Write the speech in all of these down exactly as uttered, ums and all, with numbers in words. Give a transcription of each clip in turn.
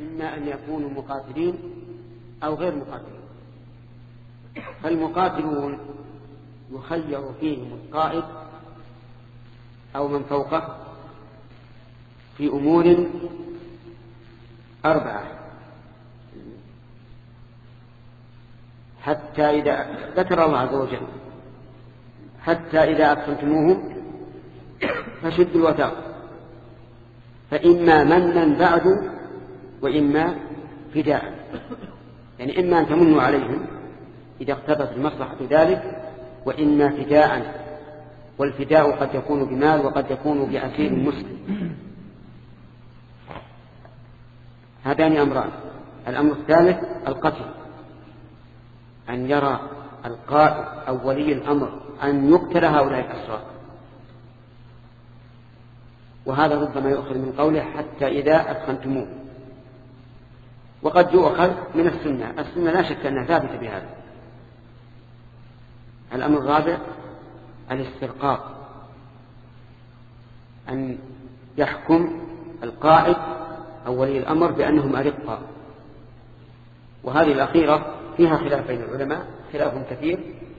إما أن يكونوا مقاتلين أو غير مقاتلين. فالمقاتلون يخير فيهم القائد أو من فوقه في أمور أربعة، حتى إذا ذكر الله عز وجل حتى إذا أدخلتموهم فشدوا الوثاق، فإما منا بعد وإما فداء، يعني إما أن تمنوا عليهم إذا اقتضت المصلحة ذلك، وإما فداء، والفداء قد يكون بمال وقد يكون بأسير مسلم. هذان أمران. الأمر الثالث القتل، أن يرى القائد أو ولي الأمر أن يقتل هؤلاء الأسرى، وهذا ربما يؤخذ من قوله حتى إذا أدخلتموه، وقد يؤخذ من السنة. السنة لا شك أنها ثابتة بهذا. الأمر الرابع الاسترقاق، أن يحكم القائد أو ولي الأمر بأنهم أرقاء، وهذه الأخيرة فيها خلاف بين العلماء، خلاف كثير.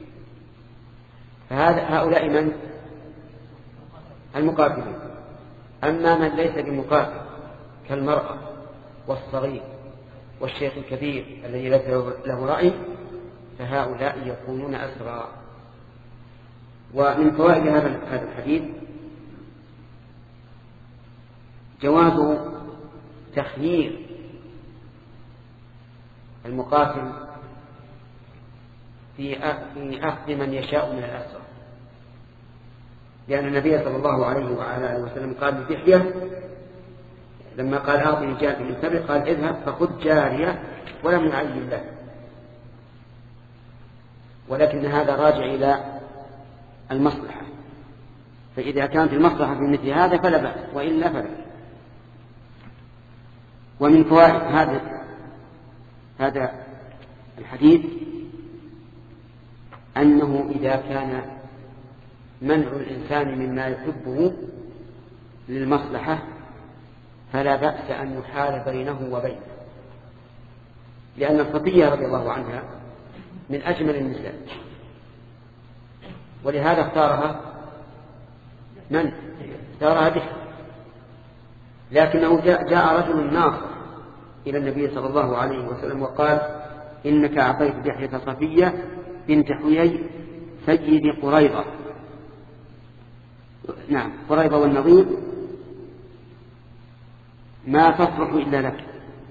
فهؤلاء من المقاتلين. أما من ليس بمقاتل كالمرأة والصغير والشيخ الكبير الذي ليس له رأي، فهؤلاء يكونون أسرى. ومن فوائد هذا الحديث جواز تخيير المقاتل في أخذ من يشاء من الأسرى، لأن النبي صلى الله عليه وعلى آله وسلم قال لدحية لما قال أعطني جارية من سبع قال اذهب فخذ جارية ولم يعين له، ولكن هذا راجع إلى المصلحة، فإذا كانت المصلحة في مثل هذا فلا بأس، وإلا فلا. ومن فوائد هذا هذا الحديث أنه إذا كان منع الإنسان مما يحبه للمصلحة فلا بأس أن يحال بينه وبينه، لأن الصفية رضي الله عنها من أجمل النساء، ولهذا اختارها من؟ اختارها دحية. لكنه جاء, جاء رجل ناصر إلى النبي صلى الله عليه وسلم وقال إنك أعطيت دحية صفية بنت حيي سيد قريظة، نعم قريظة والنظير، ما تصلح إلا لك.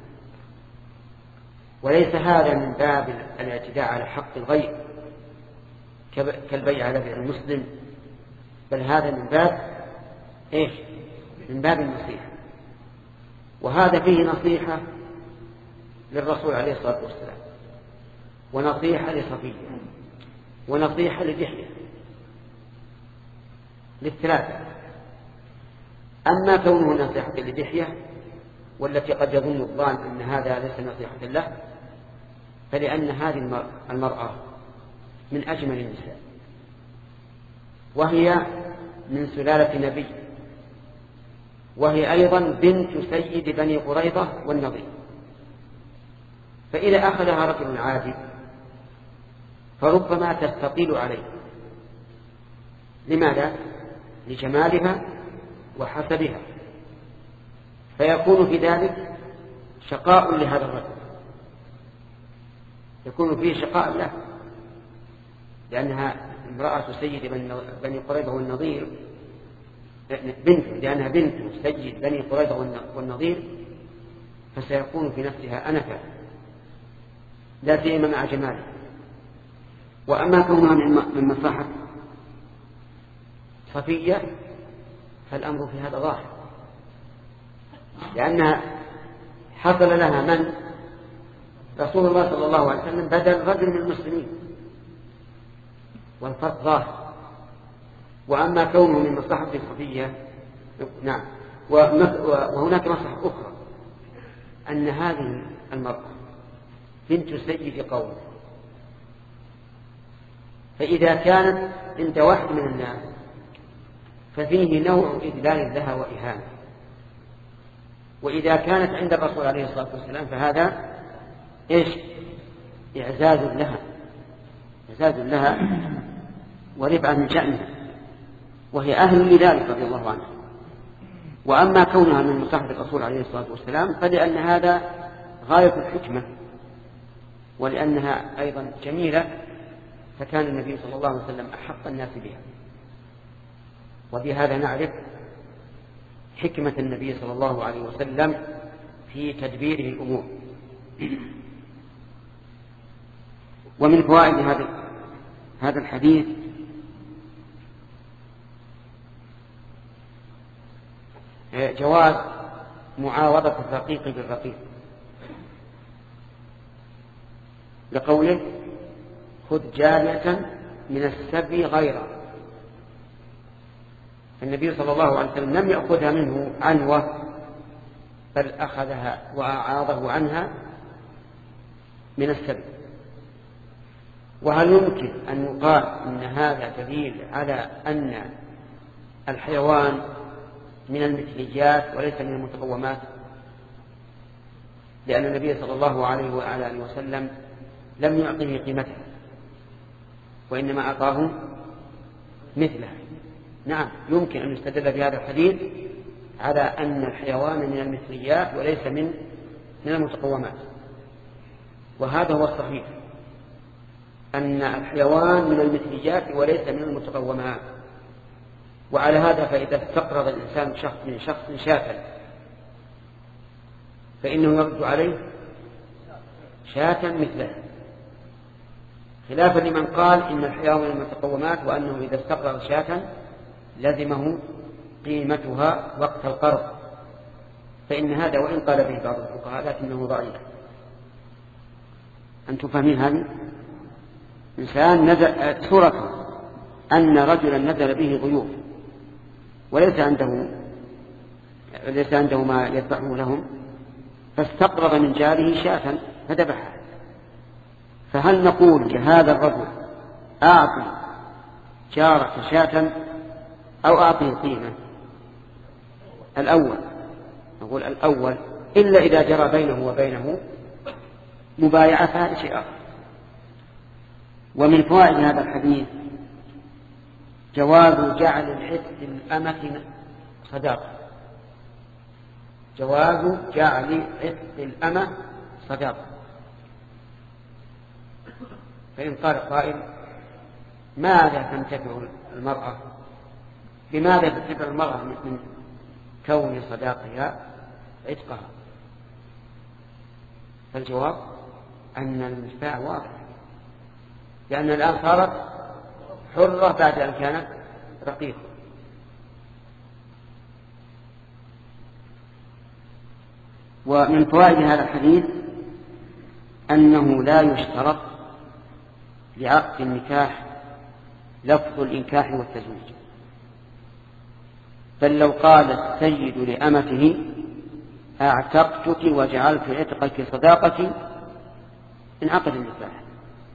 وليس هذا من باب الاعتداء على حق الغير كالبيع على بيع المسلم، بل هذا من باب إيش؟ من باب النصيحة. وهذا فيه نصيحة للرسول عليه الصلاة والسلام، ونصيحة لصفية، ونصيحة لدحية، للثلاثة. أما كونه نصيحة لدحية والتي قد يظن الظان أن هذا ليس نصيحة له، فلأن هذه المرأة من أجمل النساء، وهي من سلالة نبي، وهي أيضا بنت سيد بني قريظة والنضير. فإذا أخذها رجل عادي فربما تستطيل عليه. لماذا؟ لجمالها وحسبها، فيكون في ذلك شقاء لهذا الرجل، يكون فيه شقاء له، لأنها امرأة سيد بني قريظة والنضير، بنت لأنها بنت سيد بني قريظة والنضير، فسيكون في نفسها أنفة لا سيما مع جماله. وأما كونها من مصلحة صفية فالأمر في هذا ظاهر، لأنها حصل لها من رسول الله صلى الله عليه وسلم بدل رجل من المسلمين، والفرق ظاهر. وأما كونه من مصلحة صفية نعم، وهناك مصلحة أخرى، أن هذه المرأة بنت سيد قوم، فإذا كانت عند واحد من الناس ففيه نوع إذلال لها وإهانة، وإذا كانت عند الرسول عليه الصلاة والسلام فهذا إيش؟ إعزاز لها إعزاز لها ورفعة من شأنها، وهي أهل لذلك رضي الله عنها. وأما كونها من مصاحب الرسول عليه الصلاة والسلام فلأن هذا غاية الحكمة، ولأنها أيضا جميلة، فكان النبي صلى الله عليه وسلم أحق الناس بها. وبهذا نعرف حكمة النبي صلى الله عليه وسلم في تدبيره الأمور. ومن فوائد هذا هذا الحديث جواز معاوضة الرقيق بالرقيق، لقوله خذ جارية من السبي غيره. النبي صلى الله عليه وسلم لم يأخذها منه عنوة، بل أخذها وأعاضه عنها من السبي. وهل يمكن أن يقال إن هذا دليل على أن الحيوان من المثليات وليس من المتقومات؟ لأن النبي صلى الله عليه وعلى آله وسلم لم يعطه قيمته، وإنما أعطاه مثله. نعم، يمكن أن يستدل بهذا الحديث على أن الحيوان من المثليات وليس من من المتقومات، وهذا هو الصحيح، أن الحيوان من المثليات وليس من المتقومات. وعلى هذا فإذا استقرض الإنسان شخص من شخص شاة فإنه يرد عليه شاة مثله، خلافا لمن قال إن الحيوان من المتقومات، وأنه إذا استقرض شاة لزمه قيمتها وقت القرض، فإن هذا وإن قال به بعض الفقهاء لكنه ضعيف. أنتم فاهمين هذه؟ إنسان نزل صورته أن رجلا نزل به ضيوف وليس عنده ليس عنده ما يذبحه لهم، فاستقرض من جاره شاة فذبحها. فهل نقول لهذا الرجل أعطي جارك شاة أو أعطيه قيمة؟ الأول، نقول الأول، إلا إذا جرى بينه وبينه مبايعة فهذا شيء آخر. ومن فوائد هذا الحديث جواز جعل العتق الأمة صداقة، جواز جعل عتق الأمة صداقة. فإن قال قائل ماذا تنتفع المرأة بماذا تنتفع المرأة من كون صداقها عتقها؟ فالجواب أن المنفعة واضح، لأن الآن صارت حرة بعد أن كانت رقيقة. ومن فوائد هذا الحديث أنه لا يشترط لعقد النكاح لفظ الإنكاح والتزويج، بل لو قال السيد لأمته أعتقتك وجعلت عتقك صداقتي انعقد النكاح.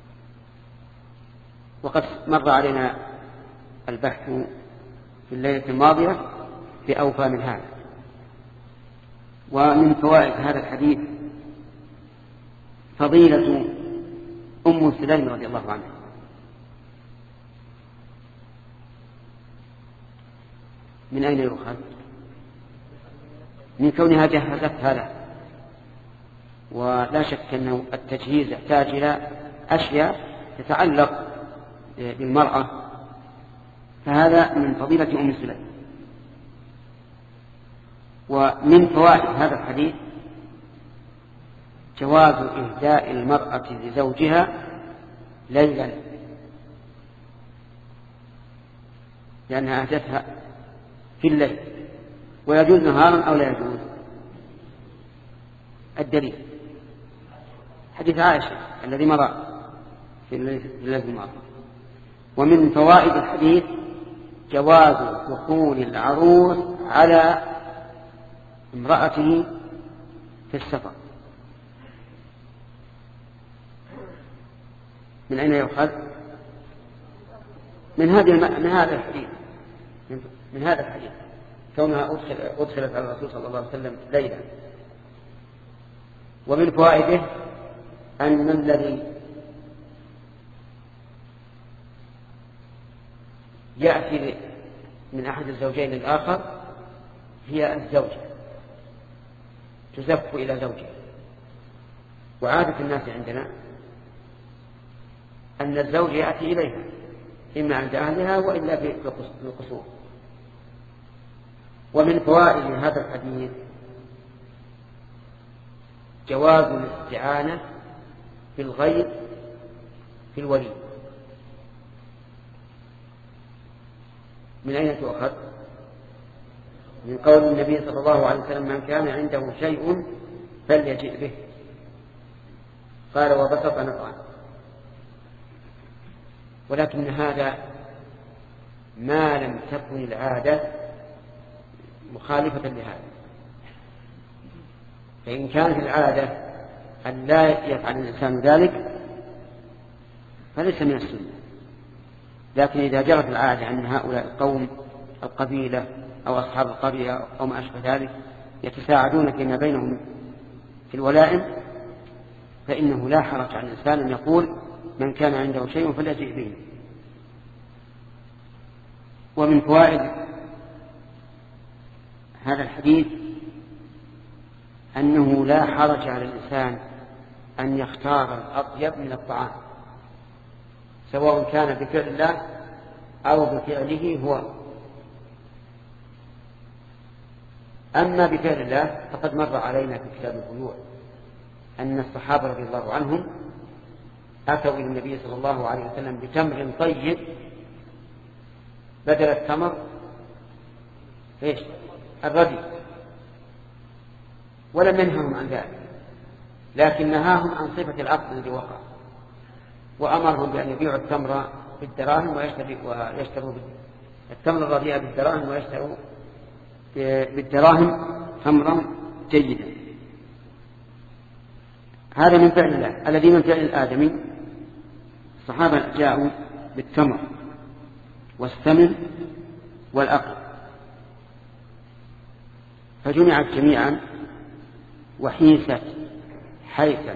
وقد مر علينا البحث في الليلة الماضية بأوفى من هذا. ومن فوائد هذا الحديث فضيلة أم سليم رضي الله عنها. من أين يؤخذ؟ من كونها جهزتها له، ولا شك أنه التجهيز يحتاج إلى أشياء تتعلق بالمرأة، فهذا من فضيلة أم سليم. ومن فوائد هذا الحديث جواز إهداء المرأة لزوجها ليلا، لأنها أهدتها في الليل، ويجوز نهارا أو لا يجوز. الدليل حديث عائشة الذي مر في الليل الماضي. ومن فوائد الحديث جواز دخول العروس على امرأته في السفر. من أين يؤخذ؟ من هذه الم... من هذا الحديث من هذا الحديث كونها أدخلت على الرسول صلى الله عليه وسلم ليلا. ومن فوائده أن الذي يأتي من أحد الزوجين الآخر هي الزوجة تزف إلى زوجها. وعادة الناس عندنا أن الزوج يأتي إليها إما عند أهلها وإلا في القصور. ومن فوائد هذا الحديث جواز الاستعانة بالغيب في الولي. من أين تؤخذ؟ من قول النبي صلى الله عليه وسلم: من كان عنده شيء فليجئ به. قال: وبسط نطعا. ولكن هذا ما لم تكن العادة مخالفة لهذا. فإن كانت العادة أن لا يفعل الإنسان ذلك فليس من السنة. لكن إذا جرت العادة أن هؤلاء القوم القبيلة أو أصحاب القرية أو ما أشبه ذلك يتساعدون فيما بينهم في الولائم فإنه لا حرج على الإنسان أن يقول: من كان عنده شيء فليجئ به. ومن فوائد هذا الحديث أنه لا حرج على الإنسان أن يختار الأطيب من الطعام، سواء كان بفعل الله أو بفعله هو. أما بفعل الله فقد مر علينا في كتاب البيوع أن الصحابة رضي الله عنهم أتوا إلى النبي صلى الله عليه وسلم بتمر طيب بدل التمر إيش؟ الردي، ولم ينههم عن ذلك، لكن نهاهم عن صفة العقد الذي وقع، وأمرهم بأن يبيعوا التمر بالدراهم ويشتروا التمر الرديء بالدراهم ويشتروا بالدراهم تمرا جيدا. هذا من فعل الله. الذي من فعل الآدمي الصحابة جاءوا بالتمر والثمن والأقل فجمعت جميعا وحيست حيثا،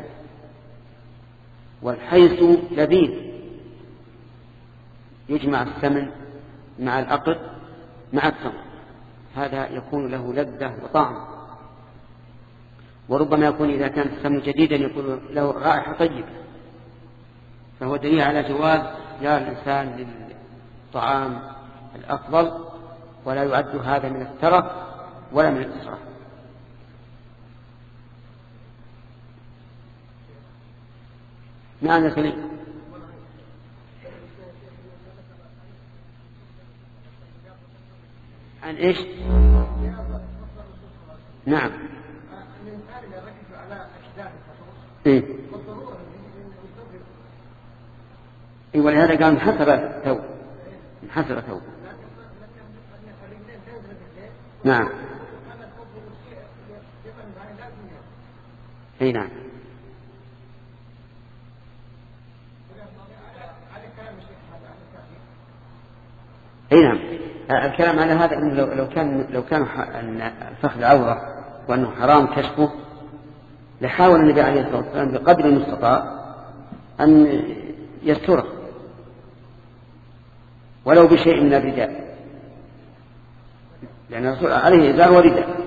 والحيث لذيذ، يجمع الثمن مع الأقل مع التمر، هذا يكون له لذة وطعم. وربما يكون إذا كان الثمن جديدا يكون له رائحة طيبة، فهو دليل على جواز اختيار الإنسان للطعام الأفضل، ولا يعد هذا من الترف ولا من الإسراف. نعم يا سليم. عن إيش؟ نعم. إيه؟ إيه، ولهذا قال حسب الثوب، حسب الثوب. نعم. اي نعم. اي نعم. الكلام على هذا انه لو كان لو كان الفخذ عورة وانه حرام كشفه لحاول النبي عليه الصلاة والسلام بقدر المستطاع ان يستره ولو بشيء من الرداء، لأن الرسول عليه إزار ورداء.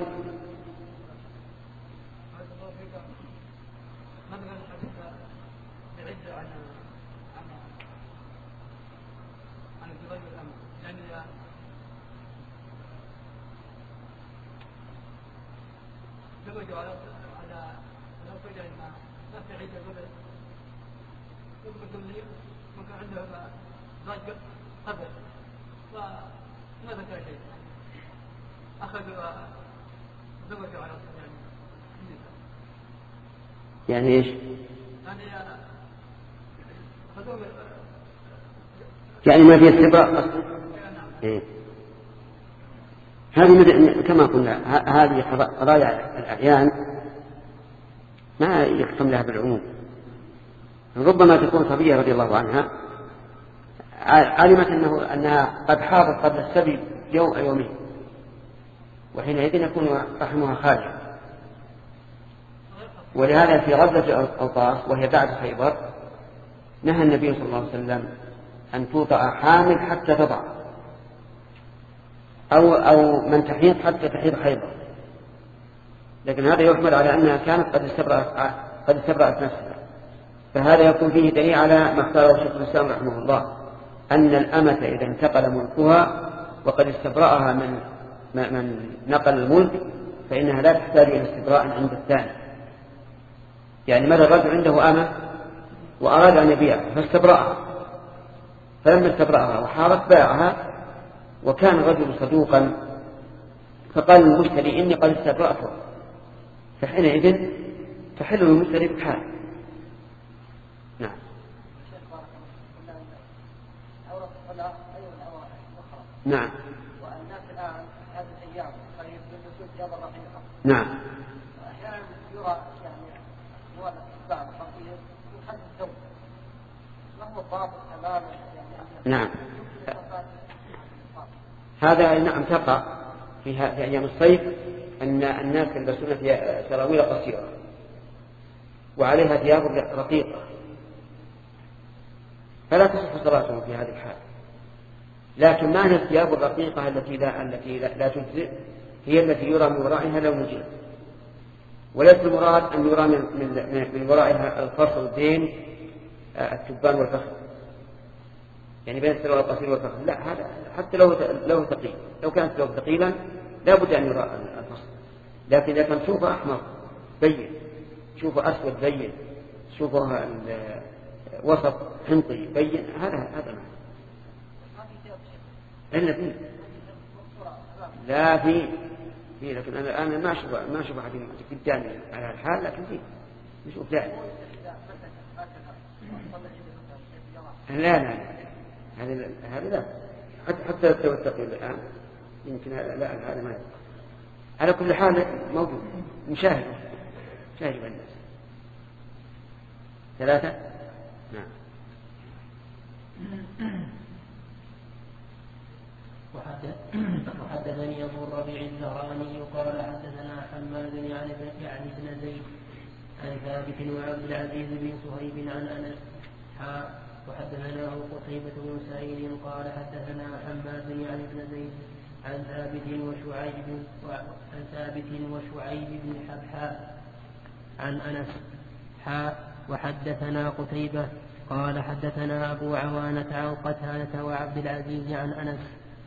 يعني ايش؟ يعني ما في استبراء اصلا. إيه؟ هذه كما قلنا هذه قضايا الاعيان ما يحكم لها بالعموم. ربما تكون صبية رضي الله عنها علمت انه انها قد حاضت قبل السبي يوم يومين وحينئذ يكون رحمها خالية. ولهذا في غزوة أوطاس وهي بعد خيبر نهى النبي صلى الله عليه وسلم أن توطأ حامل حتى تضع، أو, أو من تحيض حتى تحيض خيبر، لكن هذا يحمل على أنها كانت قد استبرأت, قد استبرأت نفسها. فهذا يكون فيه دليل على ما اختاره شيخ الإسلام رحمه الله، أن الأمة إذا انتقل ملكها وقد استبرأها من, من نقل الملك فإنها لا تحتاج إلى استبراء عند الثاني. يعني ماذا الرجل عنده أمة وأراد أن يبيعها فاستبرأها، فلما استبرأها وحارت باعها، وكان الرجل صدوقا فقال المشتري إني قد استبرأته، فحينئذ تحل المشتري بحال. نعم. نعم. والناس الآن هذه الأيام قريب من وجود جاب الرقيقة. نعم. وأحيانا يرى يعني أموال بعض خطير في حد الزوج، ما هو الضابط تماما يعني؟ نعم. هذا نعم تقع في أيام الصيف أن الناس يلبسون سراويل قصيرة وعليها ثياب رقيقة، فلا تصح صلاتهم في هذه الحال. لكن ما هي الثياب الرقيقة التي لا التي لا, لا تجزئ هي التي يرى من ورائها لون الجلد، وليس المراد أن يرى من, من, من ورائها الفصل بين التبان والفخذ، يعني بين السراويل القصير والفخذ، لا، هذا حتى لو لو ثقيل، لو كانت لو ثقيلا لا بد أن يرى الفصل. لكن إذا كان شوفه أحمر بين، شوفه أسود بين، شوفه وسط حنطي بين، هذا هذا ما إلا فيه. لا في في لكن أنا أنا ما أشوف ما أشوف أحد قدامي على الحال، لكن فيه نشوف ذلك. لا لا هذا هذا لا، حتى حتى لو التقي الآن يمكن لا هذا ما يبقى. على كل حال موجود مشاهد شاهد الناس. ثلاثة. نعم. وحدثني أبو الربيع الزهراني قال حدثنا حماد يعني يعني بن زيد عن ثابت وعبد العزيز بن صهيب عن أنس حاء وحدثناه قتيبة بن سعيد قال حدثنا حماد يعني بن زيد عن ثابت وشعيب عن ثابت وشعيب بن حبحاء عن أنس حاء وحدثنا قتيبة قال حدثنا أبو عوانة عن قتادة وعبد العزيز عن أنس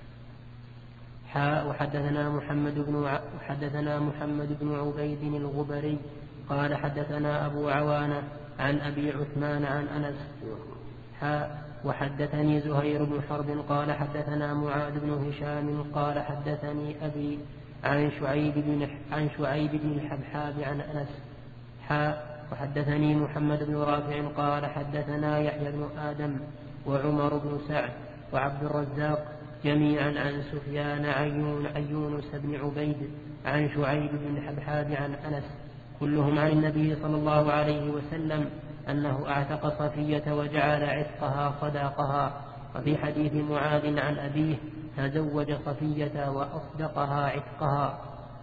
حاء وحدثنا محمد بن وحدثنا محمد بن عبيد الغبري قال حدثنا أبو عوانة عن أبي عثمان عن أنس حاء وحدثني زهير بن حرب قال حدثنا معاذ بن هشام قال حدثني أبي عن شعيب بن عن شعيب بن الحبحاب عن أنس حاء وحدثني محمد بن رافع قال حدثنا يحيى بن آدم وعمر بن سعد وعبد الرزاق جميعا عن سفيان عن يونس بن عبيد عن شعيب بن الحبحاب عن أنس كلهم عن النبي صلى الله عليه وسلم أنه أعتق صفية وجعل عتقها صداقها. وفي حديث معاذ عن أبيه تزوج صفية وأصدقها عتقها.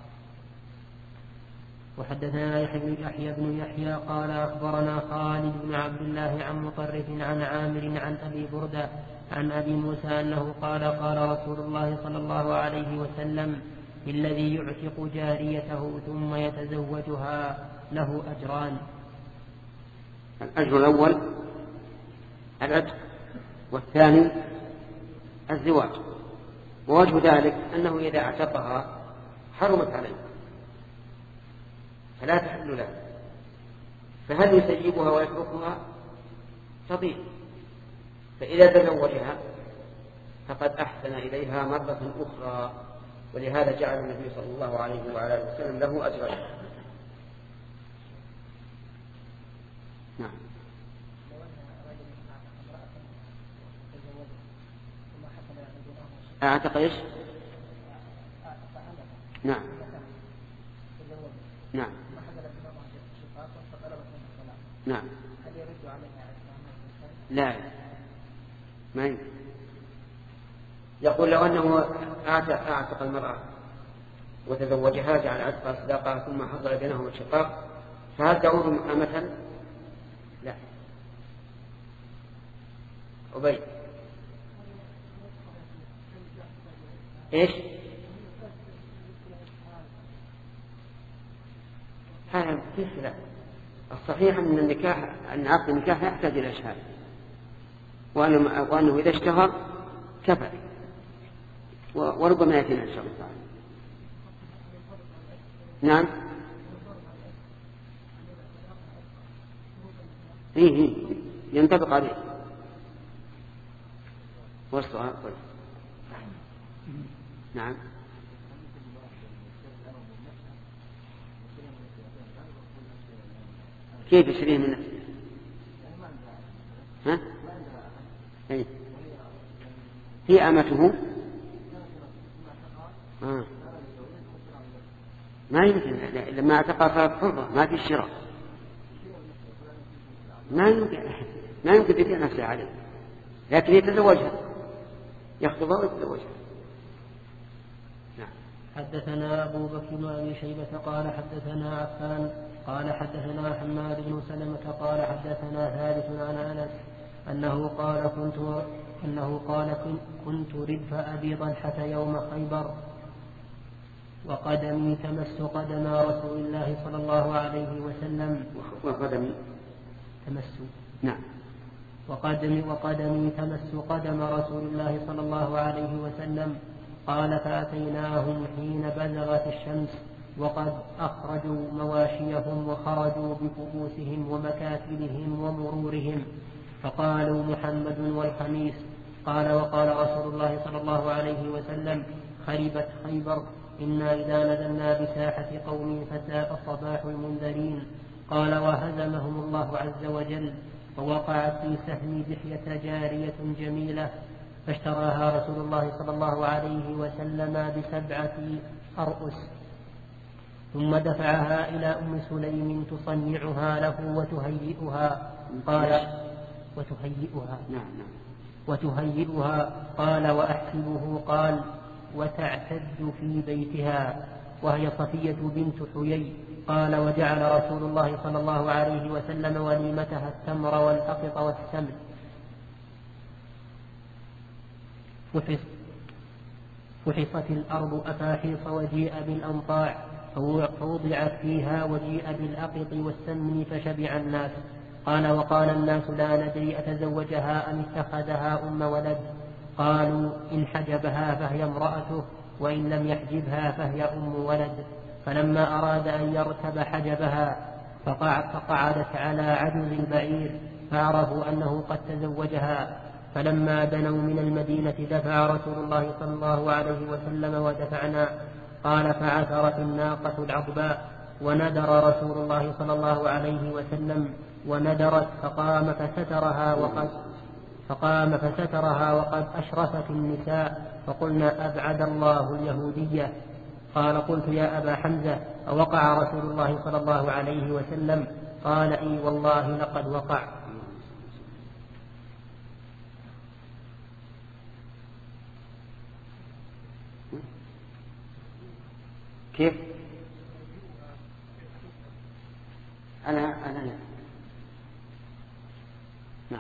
وحدثنا يحيى بن يحيى قال أخبرنا خالد بن عبد الله عن مطرف عن عامر عن أبي بردة عن أبي موسى أنه قال قال رسول الله صلى الله عليه وسلم الذي يعتق جاريته ثم يتزوجها له أجران. الأجر الأول العتق والثاني الزواج. ووجه ذلك أنه إذا اعتقها حرمت عليه فلا تحل له، فهل يسيبها ويتركها؟ تضيع. فإذا تزوجها فقد أحسن إليها مرة أخرى، ولهذا جعل النبي صلى الله عليه وعلى آله وسلم له أجرين. نعم. أعتق إيش؟ نعم نعم نعم. لا ما يمكن. يقول لو أنه أعتق المرأة وتزوجها جعل عتقها صداقها ثم حصل بينهما الشقاق فهل تعود أمة؟ لا. أبي إيش؟ هذا كيف لا؟ الصحيح أن النكاح أن عقد النكاح يحتاج إلى إشهاد وأنه إذا اشتهر كفى وربما يأتينا إن شاء الله تعالى. نعم إيه ينطبق عليه. والسؤال نعم كيف يشتريه من نفسه؟ ها؟ أي. هي أمته آه. ما يمكن لما اعتقى صارت حرة ما في الشراء ما يمكن ما يمكن تبيع نفسها عليه لكن يتزوجها يخطبها ويتزوجها. نعم. حدثنا أبو بكر بن أبي شيبة قال حدثنا عفان قال حدثنا حماد بن سلمة قال حدثنا ثابت عن أنس أنه قال كنت أنه قال كنت ردف أبي طلحة يوم خيبر وقدمي تمس قدم رسول الله صلى الله عليه وسلم وقدمي تمس نعم وقدمي وقدمي تمس قدم رسول الله صلى الله عليه وسلم قال فأتيناهم حين بزغت الشمس وقد أخرجوا مواشيهم وخرجوا بكؤوسهم ومكاتبهم ومرورهم فقالوا محمد والخميس. قال وقال رسول الله صلى الله عليه وسلم خربت خيبر إنا إذا نزلنا بساحة قوم فساء صباح المنذرين. قال وهزمهم الله عز وجل ووقعت في سهم دحية جارية جميلة فاشتراها رسول الله صلى الله عليه وسلم بسبعة أرؤس ثم دفعها إلى أم سليم تصنعها له وتهيئها. قال وتهيئها وتهيئها قال وأحسبه قال وتعتد في بيتها وهي صفية بنت حيي. قال وجعل رسول الله صلى الله عليه وسلم وليمتها التمر والأقط والسمن. فحصت الأرض أفاحيص وجيء بالأنطاع فوضعت فيها وجيء بالأقط والسمن فشبع الناس. قال وقال الناس لا ندري أتزوجها أم اتخذها أم ولد. قالوا إن حجبها فهي امرأته وإن لم يحجبها فهي أم ولد. فلما أراد أن يركب حجبها فقعدت على عجز البعير فعرفوا أنه قد تزوجها. فلما بنوا من المدينة دفع رسول الله صلى الله عليه وسلم ودفعنا. قال فعثرت الناقة العضباء وندر رسول الله صلى الله عليه وسلم وندرت فقام فسترها وقد فقام فسترها وقد أشرفت النساء فقلنا أبعد الله اليهودية. قال قلت يا أبا حمزة أوقع رسول الله صلى الله عليه وسلم؟ قال إي والله لقد وقع. كيف؟ أنا أنا نعم.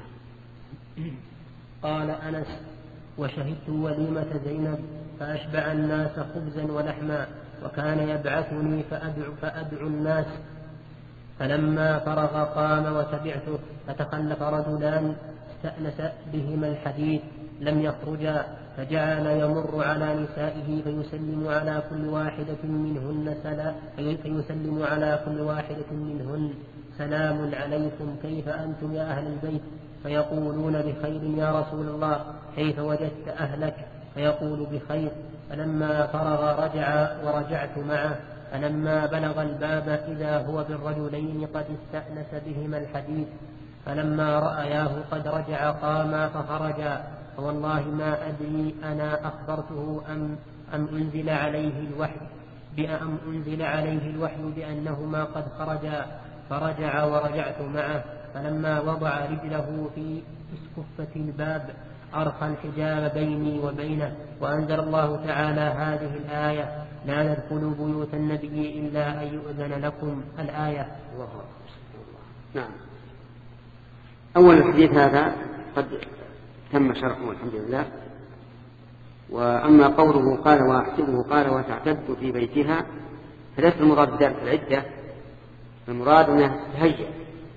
قال أنس وشهدت وليمة زينب فأشبع الناس خبزا ولحما وكان يبعثني فأدعو, فأدعو الناس. فلما فرغ قام وتبعته فتخلف رجلان استأنس بهما الحديث لم يخرجا فجعل يمر على نسائه فيسلم على كل واحدة منهن سلام فيسلم على كل واحدة منهن سلام عليكم كيف أنتم يا أهل البيت؟ فيقولون بخير يا رسول الله كيف وجدت أهلك؟ فيقول بخير. فلما فرغ رجع ورجعت معه. فلما بلغ الباب إذا هو بالرجلين قد استأنس بهما الحديث. فلما رأياه قد رجع قاما فخرجا. فوالله ما أدري أنا أخبرته أم, أم أنزل عليه الوحي بأم أنزل عليه الوحي بأنهما قد خرجا. فرجع ورجعت معه. فلما وضع رجله في اسكفة الباب أرخى الحجاب بيني وبينه وأنزل الله تعالى هذه الآية لا تدخلوا بيوت النبي إلا أن يؤذن لكم. الآية. الله. نعم. أول الحديث هذا قد تم شرحه والحمد لله. وأما قوله قال وأحسبه قال وتعتد في بيتها فليس المراد بذلك العدة، المراد أنها تهيأ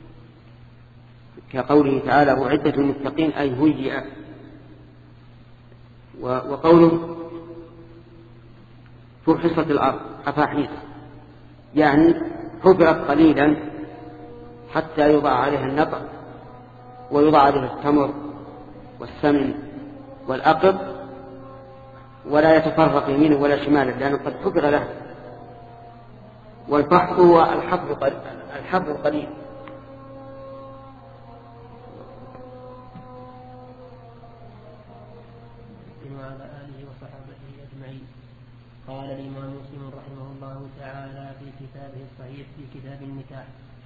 كقوله تعالى وعدة المتقين أي هيئة. وقوله فرحصت الأرض أفاحيص يعني حفرت قليلا حتى يوضع عليها النطع ويوضع عليها التمر والسمن والأقب ولا يتفرق يمينه ولا شماله لأنه قد حفر له. والفحص هو الحفر الحفر القليل. وعلى آله وصحبه أجمعين. قال الإمام مسلم رحمه الله تعالى في كتابه الصحيح في كتاب النكاح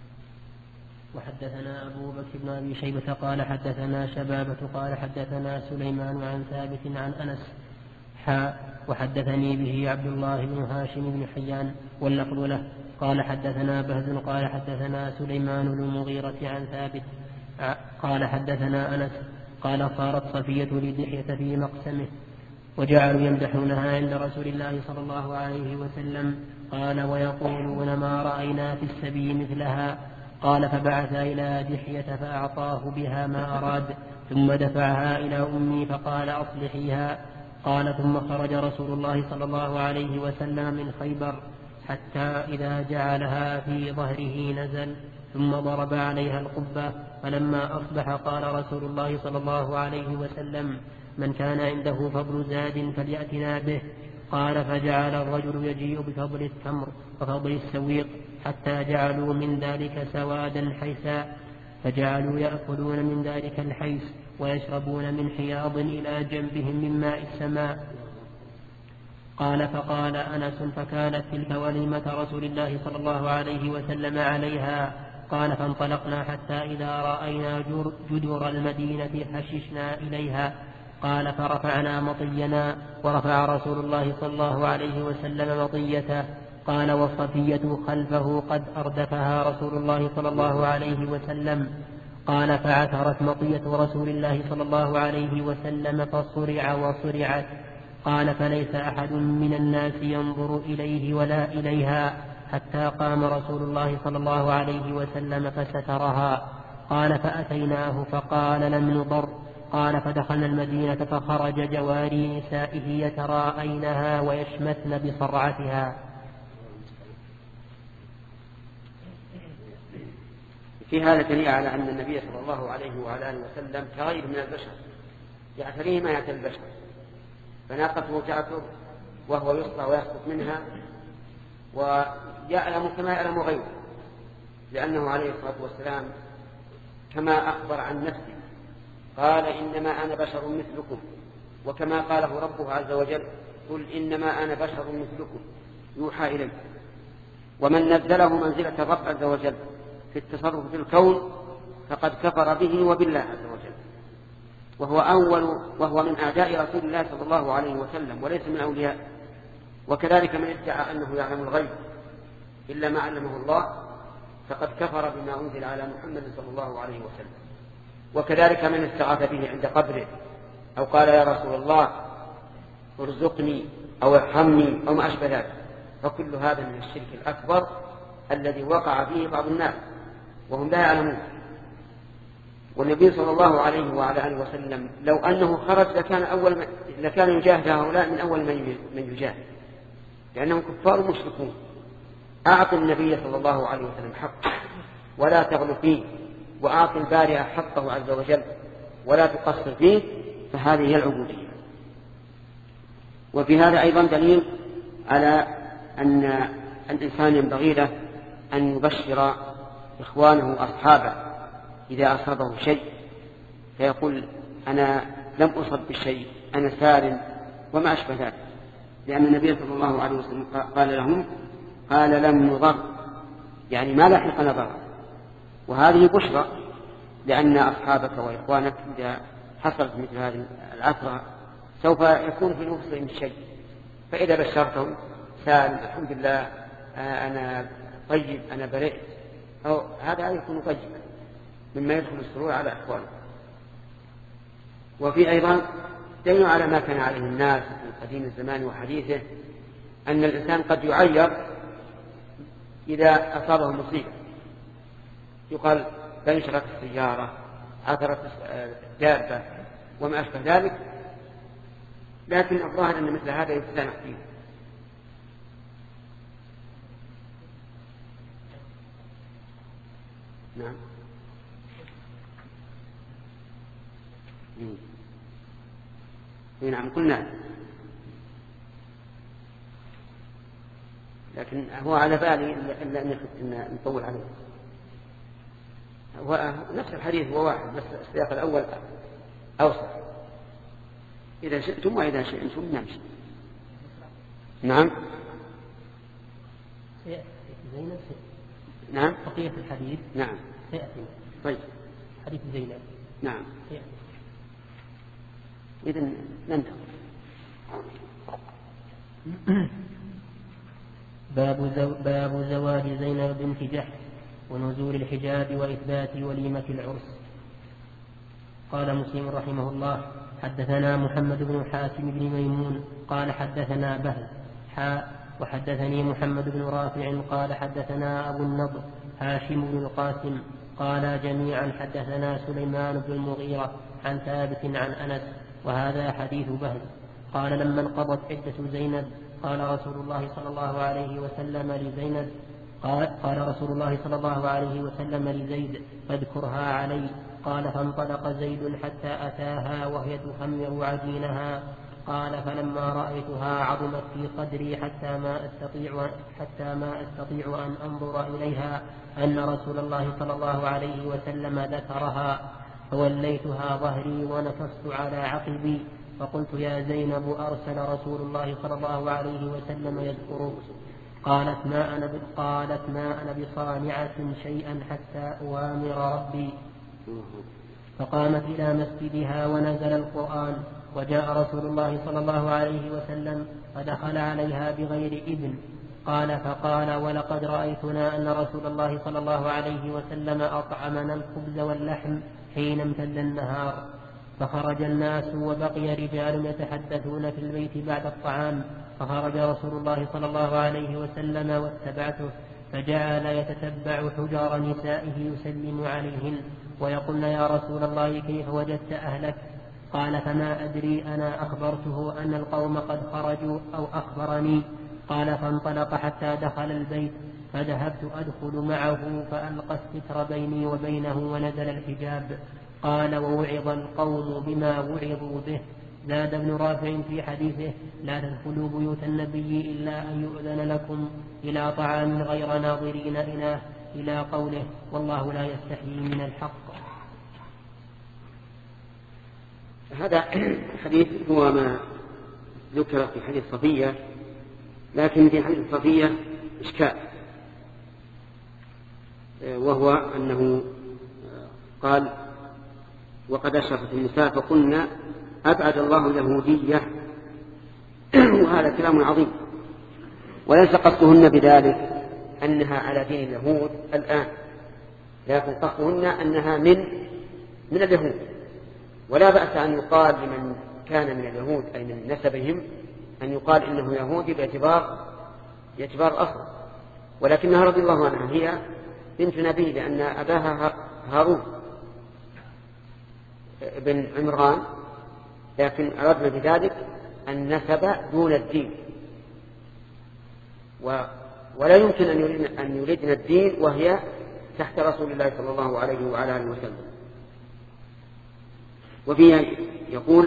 وحدثنا أبو بكر بن أبي شيبة قال حدثنا شبابة قال حدثنا سليمان عن ثابت عن أنس حاء وحدثني به عبد الله بن هاشم بن حيان واللفظ له قال حدثنا بهز قال حدثنا سليمان بن المغيرة عن ثابت قال حدثنا أنس قال صارت صفية لدحية في مقسمه وجعلوا يمدحونها عند رسول الله صلى الله عليه وسلم قال ويقولون ما رأينا في السبي مثلها. قال فبعث إلى دحية فأعطاه بها ما أراد ثم دفعها إلى أمي فقال أصلحيها. قال ثم خرج رسول الله صلى الله عليه وسلم من خيبر حتى إذا جعلها في ظهره نزل ثم ضرب عليها القبة. فلما أصبح قال رسول الله صلى الله عليه وسلم من كان عنده فضل زاد فليأتنا به. قال فجعل الرجل يجيء بفضل التمر وفضل السويق حتى جعلوا من ذلك سوادا حيسا فجعلوا يأكلون من ذلك الحيس ويشربون من حياض إلى جنبهم من ماء السماء. قال فقال أنس فكانت تلك وليمة رسول الله صلى الله عليه وسلم عليها. قال فانطلقنا حتى إذا رأينا جدر المدينة حششنا إليها. قال فرفعنا مطينا ورفع رسول الله صلى الله عليه وسلم مطيته. قال والصفية خلفه قد أردفها رسول الله صلى الله عليه وسلم. قال فعثرت مطية رسول الله صلى الله عليه وسلم فصرع وصرعت. قال فليس أحد من الناس ينظر إليه ولا إليها حتى قام رسول الله صلى الله عليه وسلم فسترها. قال فأتيناه فقال لم نضر. قال فدخلنا المدينة فخرج جواري نسائه يتراءينها ويشمتن بصرعتها. في هذا دليل على أن النبي صلى الله عليه وعلى آله وسلم كغير من البشر يعتريه ما يعتري البشر. فناقته تعثر وهو يصطع ويسقط منها ويعلم كما يعلم غيره لأنه عليه الصلاة والسلام كما أخبر عن نفسه قال إنما أنا بشر مثلكم وكما قاله ربه عز وجل قل إنما أنا بشر مثلكم يوحى إلي. ومن نزله منزلة الرب عز وجل في التصرف في الكون فقد كفر به وبالله عز وجل وهو أول وهو من أعداء رسول الله صلى الله عليه وسلم وليس من أولياء. وكذلك من ادعى أنه يعلم الغيب إلا ما علمه الله فقد كفر بما أنزل على محمد صلى الله عليه وسلم. وكذلك من استغاث به عند قبره أو قال يا رسول الله ارزقني أو ارحمني أو ما أشبه ذلك فكل هذا من الشرك الأكبر الذي وقع فيه بعض الناس وهم لا يعلمون. والنبي صلى الله عليه وعلى آله وسلم لو أنه خرج لكان, أول من لكان يجاهد هؤلاء من أول من يجاهد لأنهم كفار مشركون. أعط النبي صلى الله عليه وسلم حقه ولا تغل فيه وأعط البارئ حقه عز وجل ولا تقصر فيه فهذه هي العبودية. وفي هذا أيضا دليل على أن الإنسان ينبغي له أن يبشر إخوانه أصحابه إذا أصابه شيء فيقول أنا لم أصب بالشيء أنا سالم وما أشبه ذلك لأن النبي صلى الله عليه وسلم قال لهم قال لم نضر يعني ما لحقنا ضرر. وهذه بشرى لأن أصحابك وإخوانك إذا حصلت مثل هذه العثرة سوف يكون في نفسهم شيء فإذا بشرتهم سالم الحمد لله أنا طيب أنا برئت، أو هذا يكون طيب مما يدخل السرور على إخوانه. وفي أيضا دليل على ما كان عليه الناس في قديم الزمان وحديثه، أن الإنسان قد يعير إذا أصابه مصيبة، يقال بنشرت السيارة، عثرت الدابة وما أشبه ذلك، لكن الظاهر أن مثل هذا يتسامح فيه. نعم. نعم قلنا، لكن هو على بالي إلا أن نطول عليه. هو نفس الحديث هو واحد، بس السياق الأول أوسع. إذا شئتم وإذا شئتم نمشي. نعم. زينب. نعم. بقية الحديث. نعم. سيأتي. طيب. حديث زينب. نعم. سيأتي. إذن ننتهي. باب, زو... باب زواج زينب بنت جحش ونزول الحجاب وإثبات وليمة العرس. قال مسلم رحمه الله: حدثنا محمد بن حاتم بن ميمون قال حدثنا بهز حاء وحدثني محمد بن رافع قال حدثنا أبو النضر هاشم بن القاسم قال جميعا حدثنا سليمان بن المغيرة عن ثابت عن أنس، وهذا حديث بهز. قال: لما انقضت عدة زينب قال رسول الله صلى الله عليه وسلم لزينب قال, قال رسول الله صلى الله عليه وسلم لزيد: فاذكرها علي. قال: فانطلق زيد حتى أتاها وهي تخمر عجينها. قال: فلما رأيتها عظمت في صدري حتى ما أستطيع, حتى ما أستطيع أن أنظر إليها أن رسول الله صلى الله عليه وسلم ذكرها، فوليتها ظهري ونكصت على عقبي، فقلت: يا زينب أرسل رسول الله صلى الله عليه وسلم يذكرك. قالت: ما أنا قالت ما أنا بصانعة شيئا حتى أوامر ربي. فقامت إلى مسجدها ونزل القرآن، وجاء رسول الله صلى الله عليه وسلم فدخل عليها بغير إذن. قال: فقال: ولقد رأيتنا أن رسول الله صلى الله عليه وسلم أطعمنا الخبز واللحم حين امتد النهار. فخرج الناس وبقي رجال يتحدثون في البيت بعد الطعام، فخرج رسول الله صلى الله عليه وسلم واتبعته، فجعل يتتبع حجار نسائه يسلم عليهن ويقولن: يا رسول الله كيف وجدت أهلك؟ قال: فما أدري أنا أخبرته أن القوم قد خرجوا أو أخبرني. قال: فانطلق حتى دخل البيت، فذهبت أدخل معه فألقى الستر بيني وبينه ونزل الحجاب. قال: ووعظ القوم بما وعظوا به. زاد ابن رافع في حديثه: لا تدخلوا بيوت النبي إلا أن يؤذن لكم إلى طعام غير ناظرين إناه، إلى قوله: والله لا يستحيي من الحق. هذا الحديث هو ما ذكر في حديث صفية، لكن في حديث صفية إشكال، وهو أنه قال: وقد أشرفت النساء فقلنا أبعد الله اليهودية. وهذا كلام عظيم، وليس قصدهن بذلك أنها على دين اليهود الآن، لكن قصدهن أنها من من اليهود، ولا بأس أن يقال لمن كان من اليهود أي من نسبهم أن يقال إنه يهودي باعتبار باعتبار أصل، ولكنها رضي الله عنها هي بنت نبي، لأن أباها هارون بن عمران، لكن أردنا بذلك النسب دون الدين، و ولا يمكن أن يريدن, أن يريدن الدين وهي تحت رسول الله صلى الله عليه وعلى آله وسلم. وفيها يقول: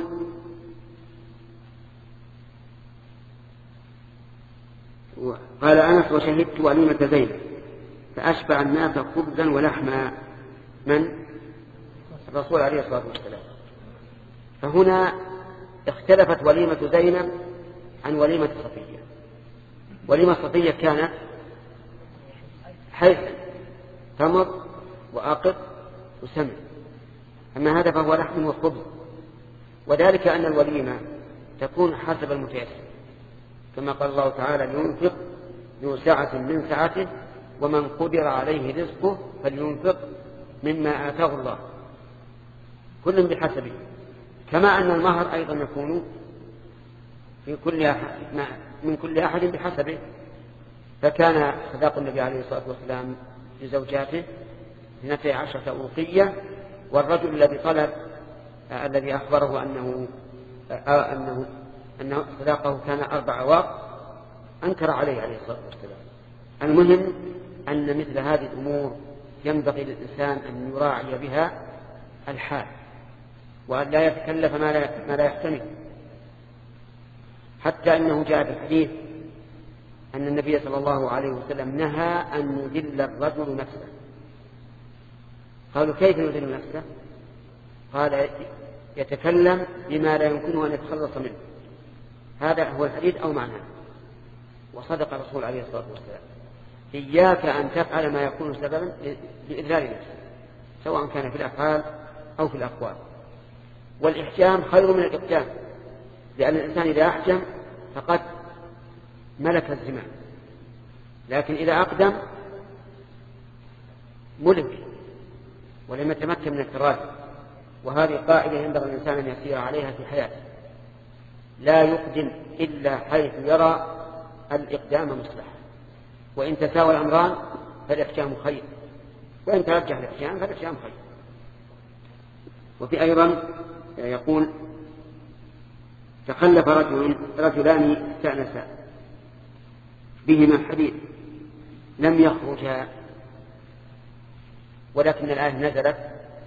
قال أنس: وشهدت وليمة زينب فأشبع الناس خبزا ولحما. من؟ الرسول عليه الصلاة والسلام. فهنا اختلفت وليمة زينب عن وليمة صفية. وليمة صفية كانت حيث تمر وأقط وسمن، أما هذا فهو لحم وخبز، وذلك أن الوليمة تكون حسب المتيسر، كما قال الله تعالى لينفق ذو سعة من سعته ومن قدر عليه رزقه فلينفق مما آتاه الله، كل بحسبه. كما أن المهر أيضا يكون في كل أحد من كل أحد بحسبه. فكان صداق النبي عليه الصلاة والسلام لزوجاته اثنتي عشرة أوقية، والرجل الذي طلب آه الذي أخبره أنه آه أنه أنه صداقه كان أربع أواق أنكر عليه عليه الصلاة والسلام. المهم أن مثل هذه الأمور ينبغي للإنسان أن يراعي بها الحال وأن لا يتكلف ما لا, ما لا يحتمل. حتى أنه جاء في الحديث أن النبي صلى الله عليه وسلم نهى أن يذل الرجل نفسه. قالوا كيف يذل نفسه؟ قال يتكلم بما لا يمكنه أن يتخلص منه. هذا هو الحديث أو معناه. وصدق الرسول عليه الصلاة والسلام. إياك أن تفعل ما يكون سببا لإذلال نفسك سواء كان في الأفعال أو في الأقوال. والإحجام خير من الإقدام، لأن الإنسان إذا أحجم فقد ملك الزمان، لكن إذا أقدم ملك ولم يتمكن من التراجع. وهذه قاعدة ينبغي الإنسان أن يسير عليها في حياته، لا يقدم إلا حيث يرى الإقدام مصلحة، وإن تساوى الأمران فالإحجام خير، وإن ترجح الإحجام فالإحجام خير. وفي أيضا يقول تخلف رجل رجلان استأنسا بهما حديث لم يخرجا، ولكن الآية نزلت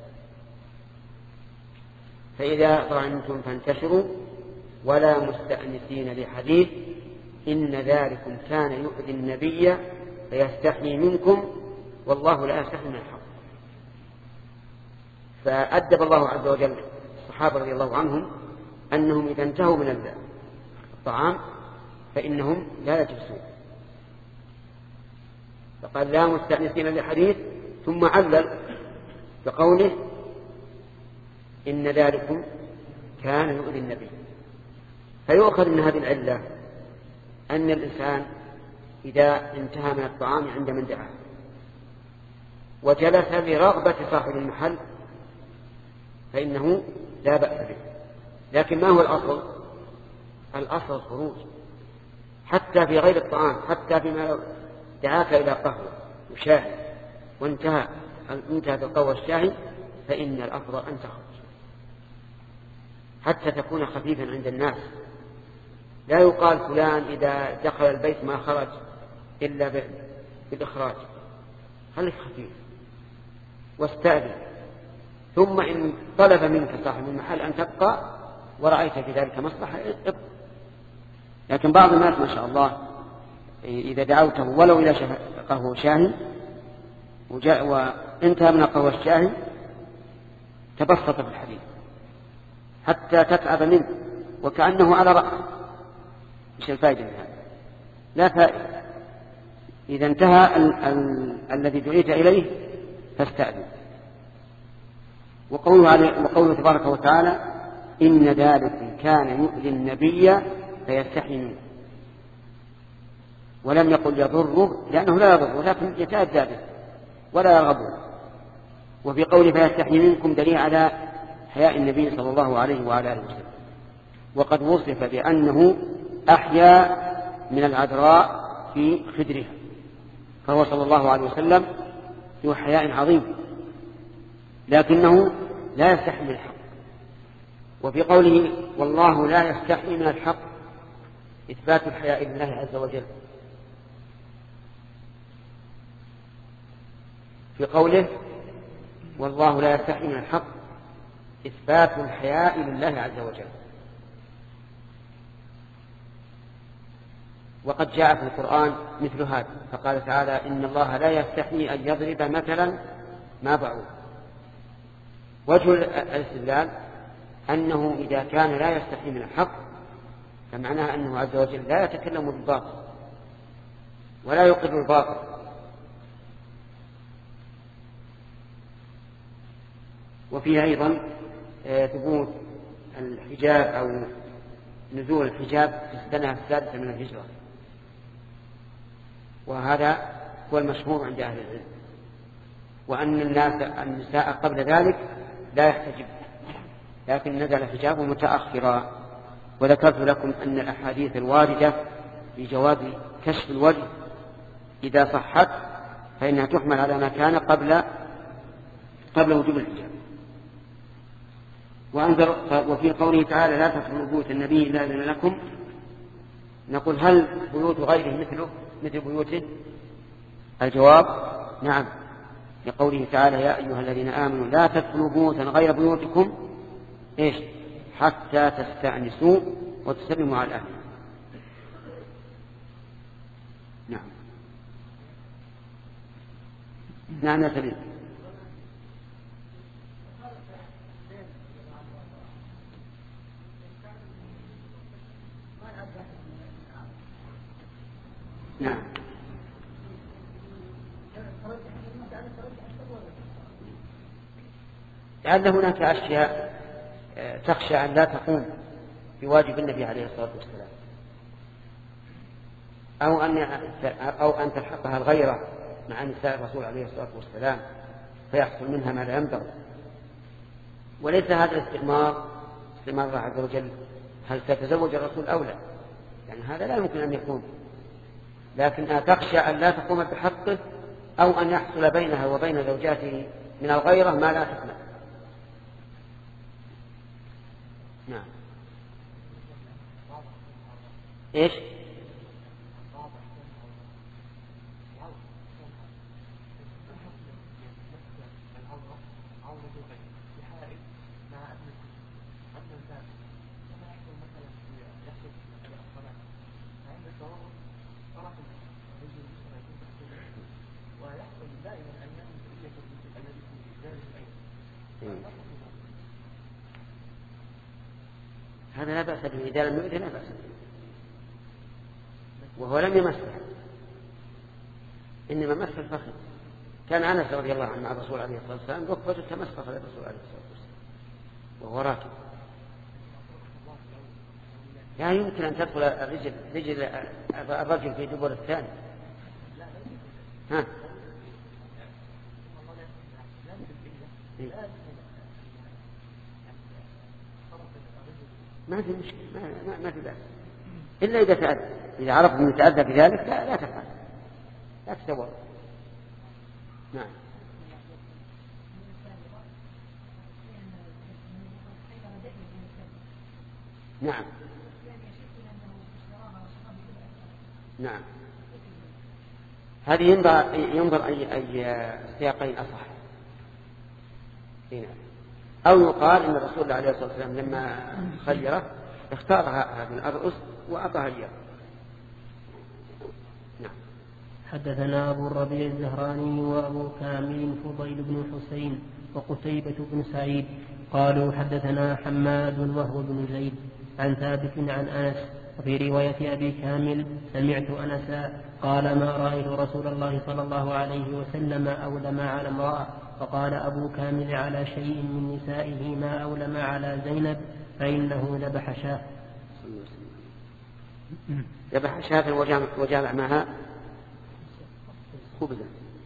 فإذا طعنتم فانتشروا ولا مستأنسين لحديث إن ذلكم كان يؤذي النبي فيستحيي منكم والله لا يستحيي من الحق. فأدب الله عز وجل الصحابة رضي الله عنهم أنهم إذا انتهوا من الطعام فإنهم لا يجلسون، فقال لا مستأنسين لحديث، ثم علل بقوله إن ذلكم كان يؤذي النبي. فيؤخذ من هذه العلة أن الإنسان إذا انتهى من الطعام عند من دعاه وجلس لرغبة صاحب المحل فإنه لا بأس به. لكن ما هو الأصل؟ الأصل الخروج حتى في غير الطعام، حتى فيما دعاك إلى قهوة وشاهي وانتهى انتهت القهوة والشاهي فإن الأفضل أن تخرج حتى تكون خفيفا عند الناس. لا يقال فلان إذا دخل البيت ما خرج إلا بالإخراج، خليك خفيف واستأذن، ثم إن طلب منك صاحب المحل أن تبقى ورأيت في ذلك مصلحة ابقى. لكن بعض الناس ما شاء الله إذا دعوته ولو إلى قهوة شاهي وانتهى من القهوة الشاهي تبسط في الحديث حتى تتعب منه وكأنه على رأسه. مش الفائدة من هذا؟ لا فائدة. إذا انتهى ال ال الذي دعيت إليه فاستأذن. وقوله, وقوله تبارك وتعالى إن ذلك كان يؤذي النبي فيستحي منه، ولم يقل يضره لأنه لا يضره لكن يتأذى به ولا يرغبه. وفي قوله فيستحي منكم دليل على حياء النبي صلى الله عليه وعلى آله وسلم، وقد وصف بأنه أحيا من العذراء في خدرها، فهو صلى الله عليه وسلم ذو حياء عظيم لكنه لا يستحي من الحق. وفي قوله والله لا يستحي من الحق إثبات الحياء لله عز وجل. في قوله والله لا يستحي من الحق إثبات الحياء لله عز وجل. وقد جاء في القرآن مثل هذا، فقال تعالى إن الله لا يستحي أن يضرب مثلا ما بعوض. وجه الاستدلال أنه إذا كان لا يستحي من الحق فمعناه أنه عز وجل لا يتكلم بالباطل ولا يقر الباطل. وفيه أيضا ثبوت الحجاب أو نزول الحجاب في السنة السادسة من الهجرة، وهذا هو المشهور عند أهل العلم، وأن الناس النساء قبل ذلك لا يحتجب، لكن نزل الحجاب متأخرا. وذكرت لكم أن الأحاديث الواردة بجواز كشف الوجه إذا صحت فإنها تحمل على ما كان قبل قبل وجوب الحجاب. وأنذر وفي قوله تعالى لا تدخلوا بيوت النبي إلا إذن لكم، نقول هل بيوت غيره مثله مثل بيوته؟ الجواب نعم، لقوله تعالى يا أيها الذين آمنوا لا تدخلوا بيوتا غير بيوتكم إيش حتى تستأنسوا وتسلموا على الأهل. نعم نعم يا سليم. نعم لعل هناك أشياء تخشى أن لا تقوم بواجب النبي عليه الصلاة والسلام، أو أن أو أن تلحقها الغيرة مع نساء الرسول عليه الصلاة والسلام فيحصل منها ما لا ينبغي. وليس هذا الاستئمار استئمار الله عز وجل هل تتزوج الرسول أو لا، يعني هذا لا يمكن أن يكون، لكن تخشى أن لا تقوم بحقه أو أن يحصل بينها وبين زوجاته من الغيرة ما لا تحمل. نعم إيش هذا لا بأس به، إذا لم يؤذن لا بأس به، وهو لم يمسه إنما مس الفخذ. كان أنس رضي الله عنه مع الرسول عليه الصلاة والسلام ركبته تمس فخذ الرسول عليه الصلاة والسلام وهو راكب. لا يمكن أن تدخل الرجل رجل الرجل في دبر الثاني. ها ما في مشكلة، ما, ما, ما في بأس، إلا إذا تأذى، إذا عرف أن يتأذى بذلك لا, لا تفعل، لا تتورط. نعم نعم نعم هذه ينظر, ينظر أي, أي سياقين أصح. هنا أو يقال إن الرسول عليه الصلاة والسلام لما خيره اختارها من الأرؤس وأعطاها إياه. نعم. حدثنا أبو الربيع الزهراني وأبو كامل فضيل بن حسين وقتيبة بن سعيد قالوا حدثنا حماد وهو بن زيد عن ثابت عن أنس. وفي رواية أبي كامل سمعت أنسا قال ما رأيت رسول الله صلى الله عليه وسلم أولم على امرأة. فقال أبو كامل على شيء من نسائه ما أولم على زينب فإنه ذبح شاة. ذبح شاة وجامع معها خبزا.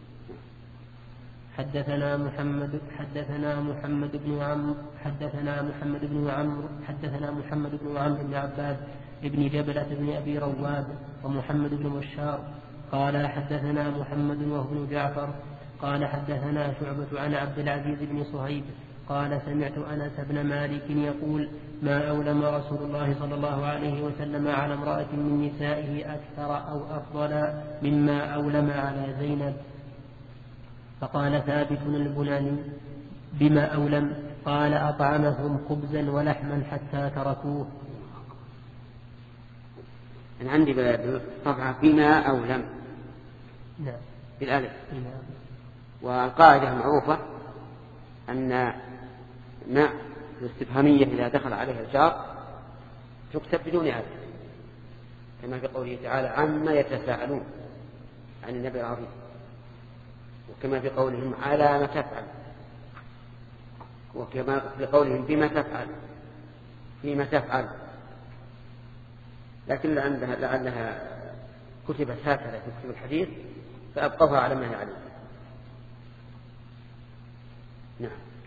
حدثنا محمد حدثنا محمد بن عمرو حدثنا محمد بن عمرو حدثنا محمد بن عمرو بن عباد ابن جبلة بن أبي رواد ومحمد بن بشار قال حدثنا محمد وهو بن جعفر قال حدثنا شعبة عن عبد العزيز بن صهيب قال سمعت أنس بن مالك يقول ما أولم رسول الله صلى الله عليه وسلم على امرأة من نسائه أكثر أو أفضل مما أولم على زينب. فقال ثابت البناني بما أولم؟ قال أطعمهم خبزا ولحما حتى تركوه. أنا عندي طبعا بما أولم نعم بالألف. نعم. والقاعدة معروفة أن ما الاستفهامية إذا دخل عليها الجار تكتب بدون ألف، كما في قوله تعالى عما يتساءلون عن النبي العظيم، وكما في قولهم على ما تفعل، وكما في قولهم بما تفعل فيما تفعل. لكن لعلها, لعلها كتبت هكذا في كتب الحديث فأبقوها على ما هي عليه. نعم.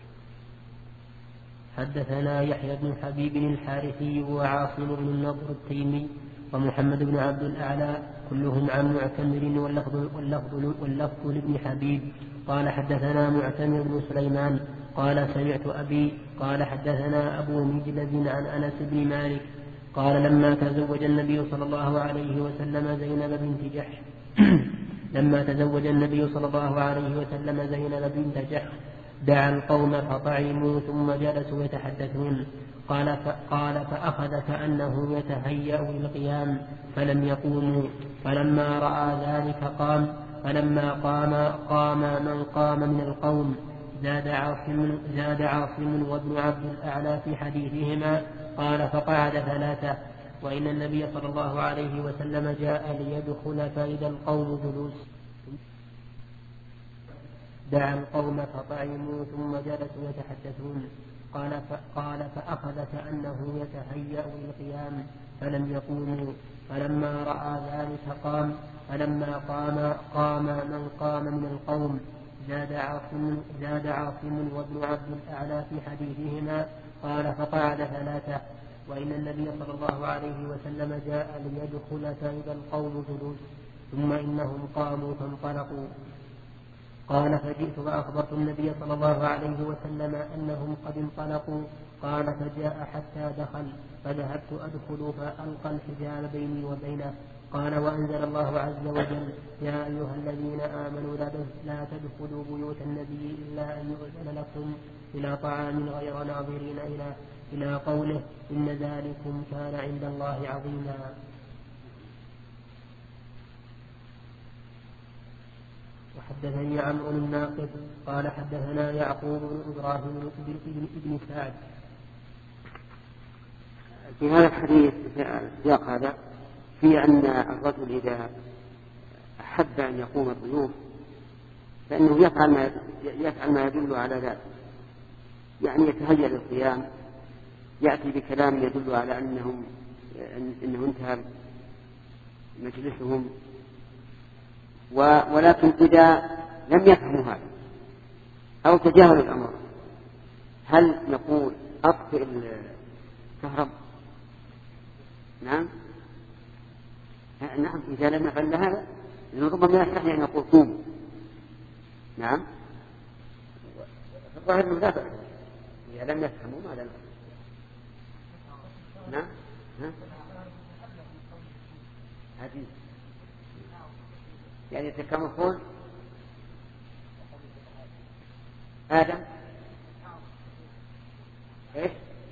حدثنا يحيى بن حبيب الحارثي وعاصم بن النضر التيمي ومحمد بن عبد الأعلى كلهم عن معتمر واللفظ, واللفظ, واللفظ لابن حبيب قال حدثنا معتمر بن سليمان قال سمعت أبي قال حدثنا أبو مجلد عن أنس بن مالك قال لما تزوج النبي صلى الله عليه وسلم زينب بنت جحش لما تزوج النبي صلى الله عليه وسلم زينب بنت جحش دعا القوم فطعموا ثم جلسوا يتحدثون قال قال فأخذ كأنه يتهيأ للقيام فلم يقوموا فلما رأى ذلك قام فلما قام قام من قام من القوم زاد عاصم, زاد عاصم وابن عبد الأعلى في حديثهما قال فقعد ثلاثة وإن النبي صلى الله عليه وسلم جاء ليدخل فإذا القوم جلوس دعا القوم فطعموا ثم جلسوا يتحدثون قال قال فأخذ كأنه يتهيأ للقيام فلم يقوموا فلما رأى ذلك قام فلما قام قام من قام من القوم زاد عاصم, زاد عاصم وابن عبد الأعلى في حديثهما قال فقعد ثلاثة وإن النبي صلى الله عليه وسلم جاء ليدخل فإذا القوم جلوس ثم إنهم قاموا فانطلقوا قال فجئت وأخبرت النبي صلى الله عليه وسلم أنهم قد انطلقوا قال فجاء حتى دخل فذهبت أدخل فألقى الحجاب بيني وبينه قال وأنزل الله عز وجل يا أيها الذين آمنوا لا تدخلوا بيوت النبي إلا أن يؤذن لكم إلى طعام غير ناظرين إلى إلى قوله إن ذلكم كان عند الله عظيما. وحدثني عمرو الناقد قال حدثنا يعقوب بن إبراهيم بن سعد. في هذا الحديث في السياق هذا في أن الرجل إذا أحب أن يقوم الضيوف فإنه يفعل ما يفعل ما يدل على ذلك، يعني يتهيأ للقيام، يأتي بكلام يدل على أنهم إنه انتهى مجلسهم، ولكن إذا لم يفهموا هذا أو تجاهلوا الأمر هل نقول أطفئ الكهرب؟ نعم نعم إذا لم نفعل هذا ربما يستحي أن يقول قوموا. نعم الظاهر أنه لا بأس إذا لم يفهموا ماذا نفعل. نعم ها عزيز يعني يتكاملون آدم إيش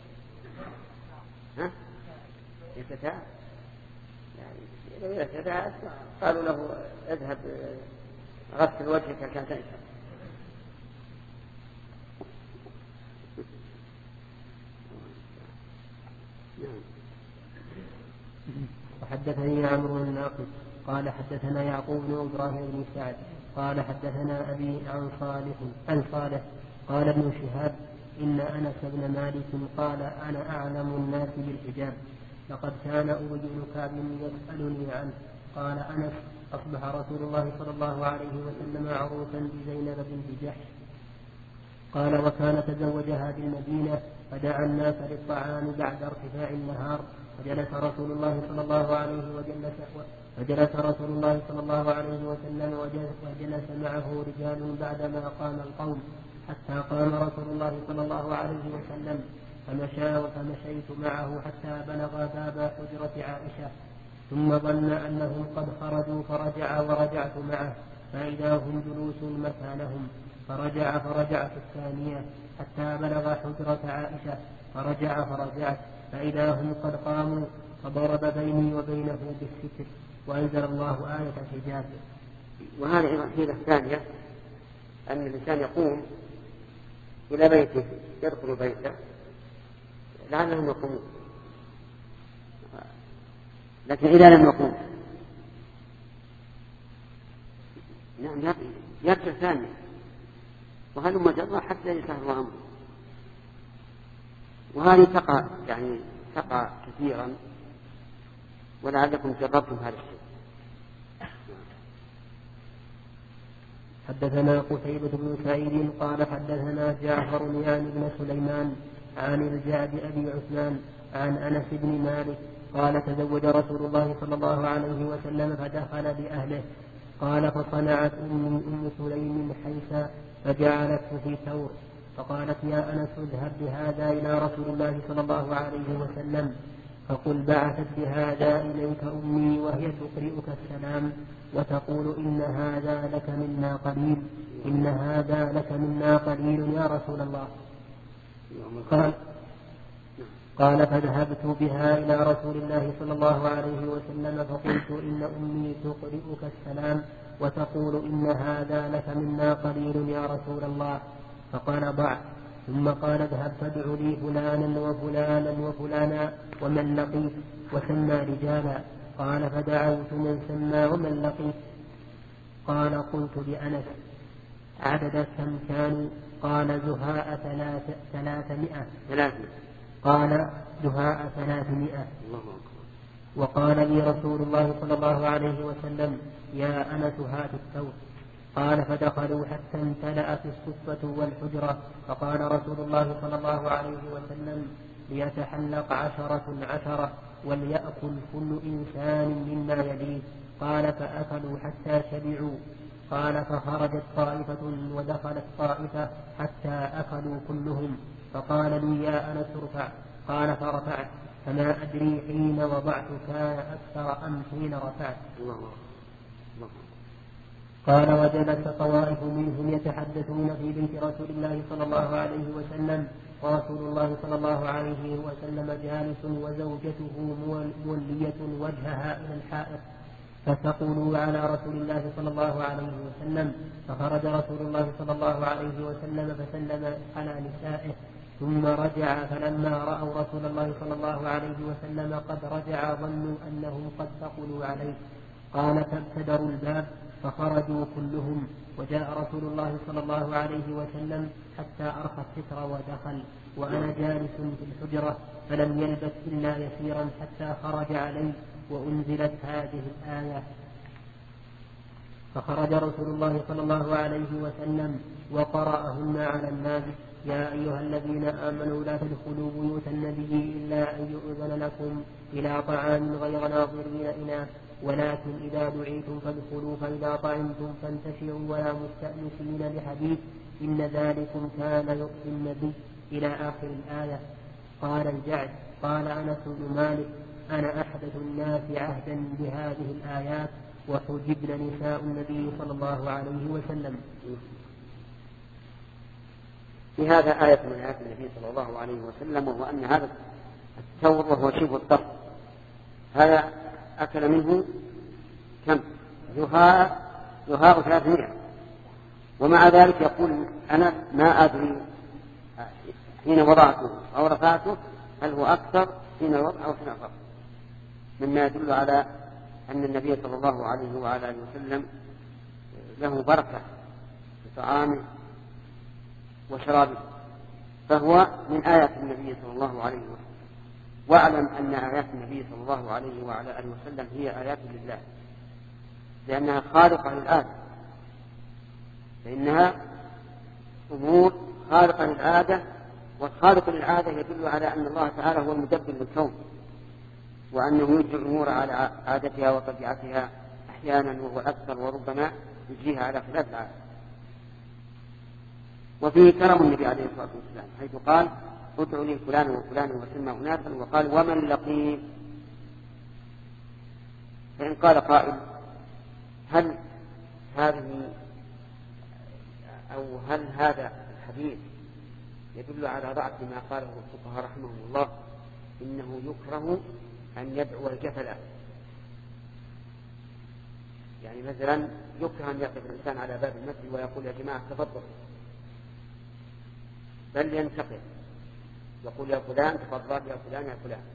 ها يتتاعب يعني يتتاعب قالوا له اذهب غسل وجهك كان تنسى. وحدثني عمرو الناقد قال حدثنا يعقوب بن إبراهيم بن سعد قال حدثنا أبي عن صالح عن صالح قال ابن شهاب إن أنس بن مالك قال أنا أعلم الناس بالحجاب لقد كان أبي بن كعب يسألني عنه. قال أنس أصبح رسول الله صلى الله عليه وسلم عروسا بزينب بنت جحش. قال وكان تزوجها بالمدينة فدعا الناس للطعام بعد ارتفاع النهار فجلس رسول الله صلى الله عليه وجلس فجلس رسول الله صلى الله عليه وسلم وجلس معه رجال بعدما قام القوم حتى قام رسول الله صلى الله عليه وسلم فمشى فمشيت معه حتى بلغ باب حجرة عائشة ثم ظن أنهم قد خرجوا فرجع ورجعت معه فإذا هم جلوس مكانهم فرجع فرجعت الثانية حتى بلغ حجرة عائشة فرجع فرجعت فإذا هم قد قاموا فضرب بيني وبينه بالستر وأنزل الله آية الحجاب. وهذه الحيلة الثانية أن الإنسان يقوم إلى بيته يدخل بيته لعلهم يقومون، لكن إذا لم يقوم نعم يرجع ثانية وهل مجرى حتى يسهل أمره. وهذه تقع يعني تقع كثيرا ولعلكم جربتم هذا الشيء. حدثنا قتيبة بن سعيد قال حدثنا جعفر يعني بن سليمان عن الجعد أبي عثمان عن أنس بن مالك قال تزوج رسول الله صلى الله عليه وسلم فدخل بأهله قال فصنعت أمي أم سليم حيث فجعلته في ثور فقالت يا أنس اذهب بهذا إلى رسول الله صلى الله عليه وسلم فقل بعثت بهذا إليك أمي وهي تقرئك السلام وتقول إن هذا لك منا قليل إن هذا لك منا قليل يا رسول الله. قال قال فذهبت بها إلى رسول الله صلى الله عليه وسلم فقلت إن أمي تقرئك السلام وتقول إن هذا لك منا قليل يا رسول الله. فقال ضع ثم قال اذهب فادع لي فلانا وفلانا وفلانا ومن لقيت وسمى رجالا. قال فدعوت من سمى ومن لقيت. قال قلت لأنس عدد كم كانوا؟ قال زهاء ثلاث ثلاثمائة قال زهاء ثلاثمائة. وقال لي رسول الله صلى الله عليه وسلم يا أنس هات الثور. قال فدخلوا حتى امتلأت الصفة والحجرة فقال رسول الله صلى الله عليه وسلم ليتحلق عشرة عشرة وليأكل كل إنسان مما يليه. قال فأكلوا حتى شبعوا. قال فخرجت طائفة ودخلت طائفة حتى أكلوا كلهم. فقال لي يا أنس ارفع. قال فرفعت فما أدري حين وضعت كان أكثر أم حين رفعت. قال وجلس طوائف منهم يتحدثون في بيت رسول الله صلى الله عليه وسلم ورسول الله صلى الله عليه وسلم جالس وزوجته مولية وجهها إلى الحائط فثقلوا على رسول الله صلى الله عليه وسلم. فخرج رسول الله صلى الله عليه وسلم فسلم على نسائه ثم رجع فلما رأوا رسول الله صلى الله عليه وسلم قد رجع ظنوا أنهم قد ثقلوا عليه. قال فابتدروا الباب فخرجوا كلهم وجاء رسول الله صلى الله عليه وسلم حتى أرخى الستر ودخل وأنا جالس في الحجرة فلم يلبث إلا يسيرا حتى خرج علي وأنزلت هذه الآية. فخرج رسول الله صلى الله عليه وسلم وقرأهن على الناس يا أيها الذين آمنوا لا تدخلوا بيوت النبي إلا أن يؤذن لكم إلى طعام غير ناظرين إناه ولكن إذا دعيتم فادخلوا فإذا طعمتم فانتشروا ولا مستأنسين لحديث إن ذلكم كان يؤذي النبي إلى آخر الآية. قال الجعد قال أنس بن مالك أنا أحدث الناس عهدا بهذه الآيات وحجبن نساء النبي صلى الله عليه وسلم. في هذا آية من آيات النبي صلى الله عليه وسلم وهو أن هذا الثور وهو شبه الطرف هذا أكل منه كم؟ زهاء زهاء ثلاثمائة. ومع ذلك يقول أنا ما أدري حين وضعته أو رفعته هل هو أكثر حين الوضع أو حين الرفع مما يدل على أن النبي صلى الله عليه وعلى آله وسلم له بركة في طعامه وشرابه فهو من آيات النبي صلى الله عليه وسلم. واعلم أن آيات النبي صلى الله عليه وعلى آله وسلم هي آيات لله لأنها خارقة للآية فإنها أمور خارقة للعادة والخارق للعادة يدل على أن الله تعالى هو المدبر للكون وأنه يجري الأمور على عادتها وطبيعتها أحيانا وهو أكثر وربما يجريها على خلاف العادة. وفيه كرم النبي عليه الصلاة والسلام حيث قال ادعوا لي فلانا وفلانا وسمى أناسا وقال ومن لقي. فإن قال قائل هل هذه أو هل هذا الحديث يدل على ضعف ما قاله الفقهاء رحمهم الله إنه يكره أن يدعو الجفل يعني مثلا يكره أن يقف الإنسان على باب المسجد ويقول يا جماعة تفضل بل ينتقل يقول يا فلان تفضل يا فلان يا فلان.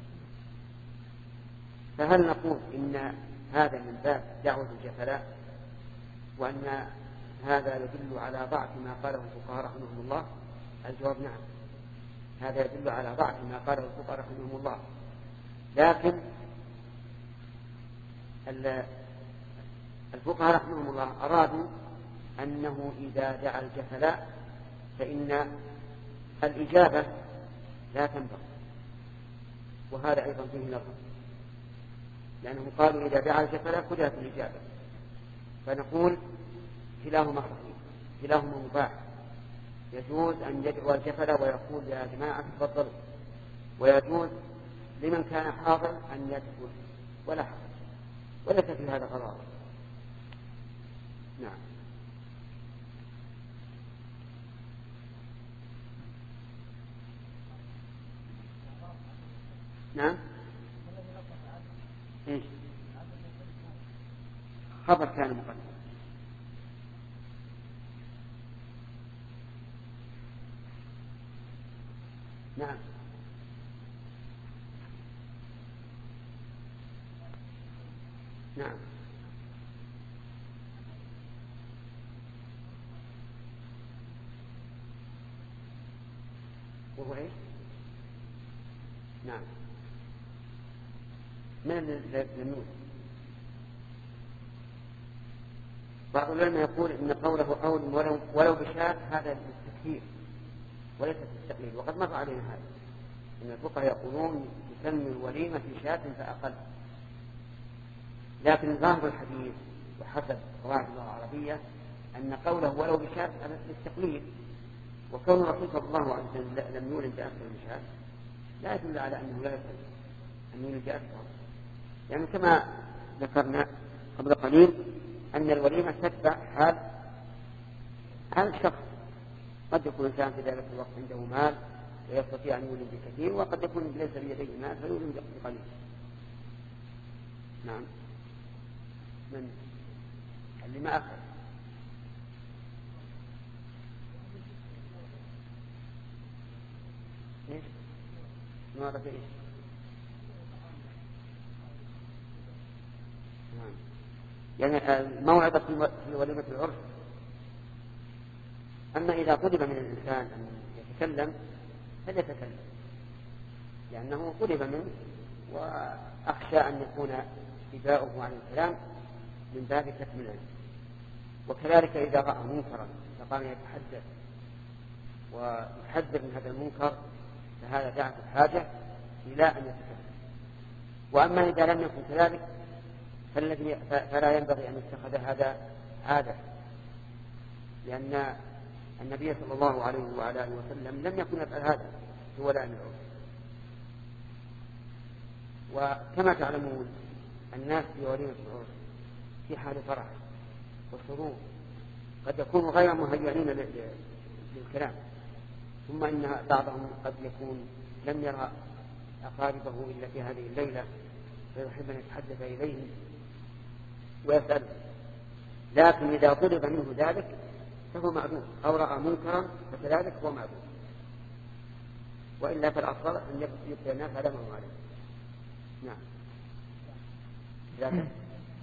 فهل نقول إن هذا من باب دعوة الجفلاء وأن هذا يدل على ضعف ما قاله الفقهاء رحمهم الله؟ الجواب نعم هذا يدل على ضعف ما قاله الفقهاء رحمهم الله لكن الفقهاء رحمهم الله أرادوا أنه إذا دعا الجفلاء فإن الإجابة لا تنبغي، وهذا أيضا فيه نظر، لأنهم قالوا إذا دعا الجفلاء قدرت الإجابة، فنقول كلاهما صحيح، كلاهما مباح، يجوز أن يدعو الجفلاء ويقول يا جماعة تفضلوا، ويجوز لمن كان حاضر أن يدخل ولا حرج، وليس في هذا غرار. نعم. نعم. إيش؟ خبر كان مقدم. نعم. نعم. وهو ايش؟ نعم. من النون؟ بعض العلماء يقول ان قوله اول ولو, ولو بشاة هذا للتكثير وليس التقليل، وقد مر علينا هذا ان الفقهاء يقولون تسمي الوليمة في شاة فاقل، لكن ظاهر الحديث وحسب قواعد اللغة العربية أن قوله ولو بشاة للتقليد، وكون الرسول صلى الله عليه وسلم لم يولد بأكثر من شاة لا يدل على أنه لا يصح أن يولد بأكثر، يعني كما ذكرنا قبل قليل أن الوليمة تتبع حال حال الشخص، قد يكون الإنسان في ذلك الوقت عنده مال ويستطيع أن يولد بكثير، وقد يكون ليس بيده مال فيولد بقليل. نعم. من اللي ما أخذ إيش؟ ما أعرف إيش. نعم. يعني الموعظة في وليمة العرس، أما إذا طلب من الإنسان أن يتكلم فليتكلم، لأنه طلب منه وأخشى أن يكون إباؤه عن الكلام من باب كتم العلم. وكذلك إذا رأى منكرا فقام يتحدث ويحذر من هذا المنكر فهذا دعت الحاجة إلى أن يتكلم. وأما إذا لم يكن كذلك فالذي فلا ينبغي أن يتخذ هذا عادة، لأن النبي صلى الله عليه وعلى آله وسلم لم يكن يفعل هذا في ولائم العرس. وكما تعلمون الناس في وليمة العرس في حال فرح وسرور، قد يكونوا غير مهيئين للكلام، ثم إن بعضهم قد يكون لم يرى أقاربه إلا في هذه الليلة فيحب أن يتحدث إليهم ويسأل، لكن إذا طلب منه ذلك فهو معذور، أو رأى منكرا فكذلك هو معذور، وإلا فالأفضل أن يبقي الناس على ما هو عليه. نعم. نعم.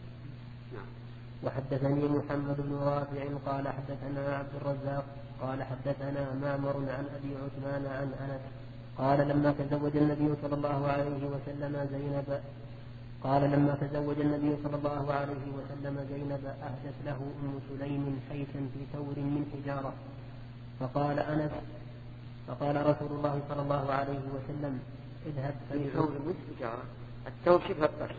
وحدثني محمد بن رافع قال حدثنا عبد الرزاق قال حدثنا معمر عن أبي عثمان عن أنس قال لما تزوج النبي صلى الله عليه وسلم زينب قال لما تزوج النبي صلى الله عليه وسلم زينب أهدت له أم سليم حيثا في ثور من حجارة، فقال أنس فقال رسول الله صلى الله عليه وسلم اذهب في ثور من حجارة، الثور شبه الطش،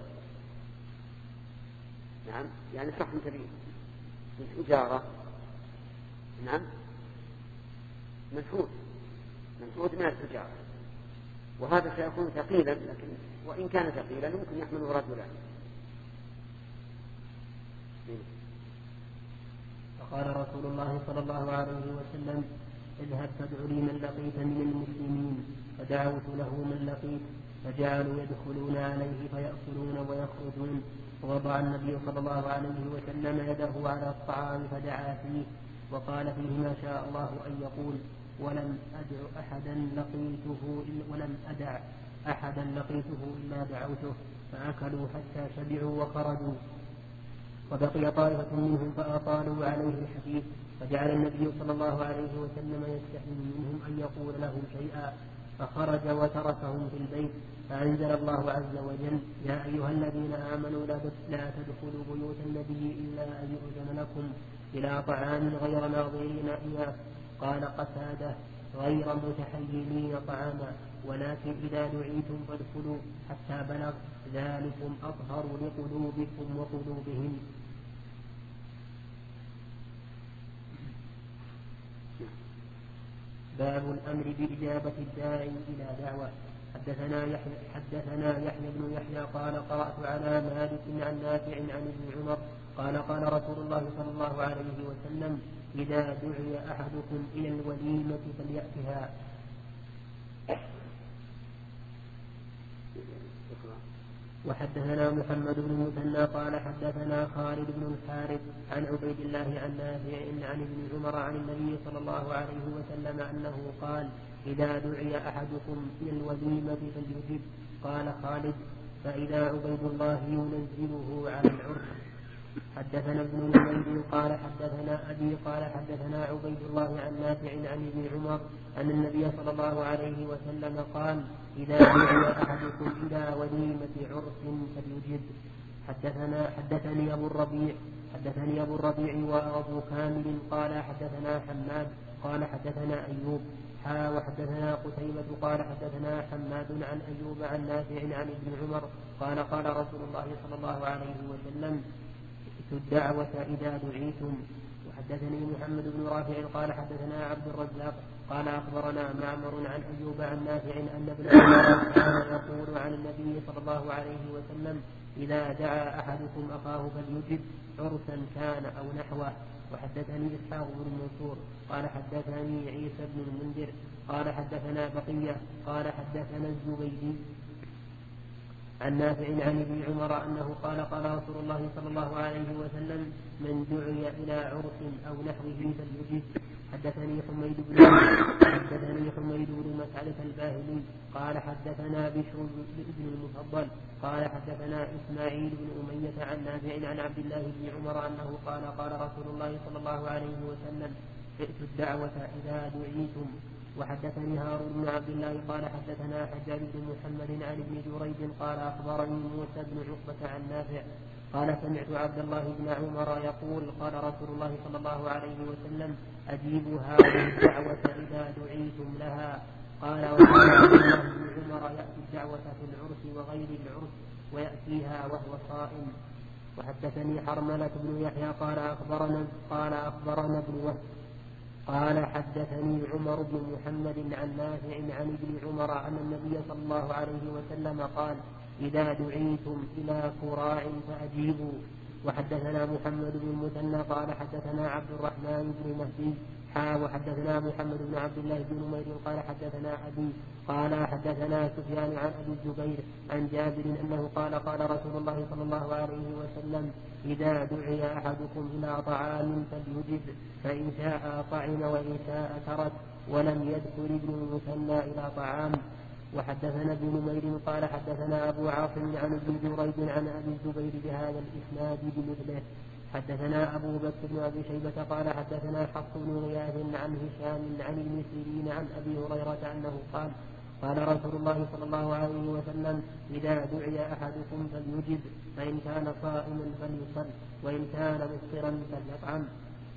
نعم، يعني صحن كبير من حجارة، نعم، منحوت منحوت من الحجارة، وهذا سيكون ثقيلا، لكن وإن كان ثقيلا يمكن يحمله رجلا. فقال رسول الله صلى الله عليه وسلم اذهب فادع لي من لقيت من المسلمين، فدعوت له من لقيت فجعلوا يدخلون عليه فيأكلون ويخرجون، ووضع النبي صلى الله عليه وسلم يده على الطعام فدعا فيه وقال فيه ما شاء الله أن يقول ولم أدع أحدا لقيته ولم أدع أحدا لقيته إلا دعوته، فأكلوا حتى شبعوا وخرجوا، وبقي طائفة منهم فأطالوا عليه الحديث، فجعل النبي صلى الله عليه وسلم يستحي منهم أن يقول له شيئا، فخرج وتركهم في البيت، فأنزل الله عز وجل: يا أيها الذين آمنوا لا تدخلوا بيوت النبي إلا أن يؤذن لكم إلى طعام غير ناظرين إياه. قال قتادة: غير متحيلين طعاما، ولكن إذا دعيتم فادخلوا، حتى بلغ: ذلكم أطهر لقلوبكم وقلوبهم. باب الأمر بإجابة الداعي إلى دعوة. حدثنا يحيى حدثنا يحيى بن يحيى قال قرأت على مالك عن نافع عن ابن عمر قال قال رسول الله صلى الله عليه وسلم: إذا دعي أحدكم إلى الوليمة فليأتها. وحدثنا محمد بن المثنى قال حدثنا خالد بن الحارث عن عبيد الله عن نافع عن ابن عمر عن النبي صلى الله عليه وسلم أنه قال: إذا دعي أحدكم إلى الوليمة فليجب. قال خالد: فإذا عبيد الله ينزله على العرف. حدثنا ابن نمير قال حدثنا أبي قال حدثنا عبيد الله عن نافع عن ابن عمر أن النبي صلى الله عليه وسلم قال: إذا دعي أحدكم إلى وليمة عرس فليجب. حدثنا حدثني أبو الربيع حدثني أبو الربيع وأبو كامل قال حدثنا حماد قال حدثنا أيوب حا وحدثنا قتيبة قال حدثنا حماد عن أيوب عن نافع عن ابن عمر قال قال رسول الله صلى الله عليه وسلم: ائتوا الدعوة إذا دعيتم. وحدثني محمد بن رافع قال حدثنا عبد الرزاق قال أخبرنا معمر عن أيوب عن نافع أن ابن عمر كان يقول عن النبي صلى الله عليه وسلم: إذا دعا أحدكم أخاه فليجب، عرسا كان أو نحوه. وحدثني إسحاق بن منصور قال حدثني عيسى بن المنذر قال حدثنا بقية قال حدثنا الزبيدي عن نافع عن ابن عمر أنه قال قال رسول الله صلى الله عليه وسلم: من دعي إلى عرس أو نحوه فليجب. حدثني حميد بن حدثني حميد بن مسعدة الباهلي قال حدثنا بشر بن المفضل قال حدثنا إسماعيل بن أمية عن نافع عن عبد الله بن عمر أنه قال قال رسول الله صلى الله عليه وسلم: ائتوا الدعوة إذا دعيتم. وحدثني هارون بن عبد الله قال حدثنا حجاج بن محمد عن ابن جريج قال أخبرني موسى بن عقبة عن نافع قال: سمعت عبد الله بن عمر يقول: قال رسول الله صلى الله عليه وسلم: أجيبوا هذه الدعوة إذا دعيتم لها. قال: وكان عبد الله بن عمر يأتي الدعوة في العرس وغير العرس ويأتيها وهو صائم. وحدثني حرملة بن يحيى قال أخبرنا قال أخبرنا ابن وهب قال حدثني عمر بن محمد عن نافع عن ابن عمر أن النبي صلى الله عليه وسلم قال: إذا دعيتم إلى كراع فأجيبوا. وحدثنا محمد بن المثنى قال حدثنا عبد الرحمن بن مهدي حا وحدثنا محمد بن عبد الله بن نمير قال حدثنا أبي قال حدثنا سفيان عن أبي الزبير عن جابر أنه قال قال رسول الله صلى الله عليه وسلم: إذا دعي أحدكم إلى طعام فليجب، فإن شاء طعم وإن شاء ترك، ولم يدخل ابن المثنى إلى طعام. وحدثنا ابن نمير قال حدثنا أبو عاصم عن ابن جريج عن أبي الزبير بهذا الإسناد بمثله. حدثنا أبو بكر بن أبي شيبة قال حدثنا حفص بن غياث عن هشام عن ابن سيرين عن أبي هريرة أنه قال: قال رسول الله صلى الله عليه وسلم: إذا دعي أحدكم فليجب، فإن كان صائما فليصل، وإن كان مفطرا فليطعم.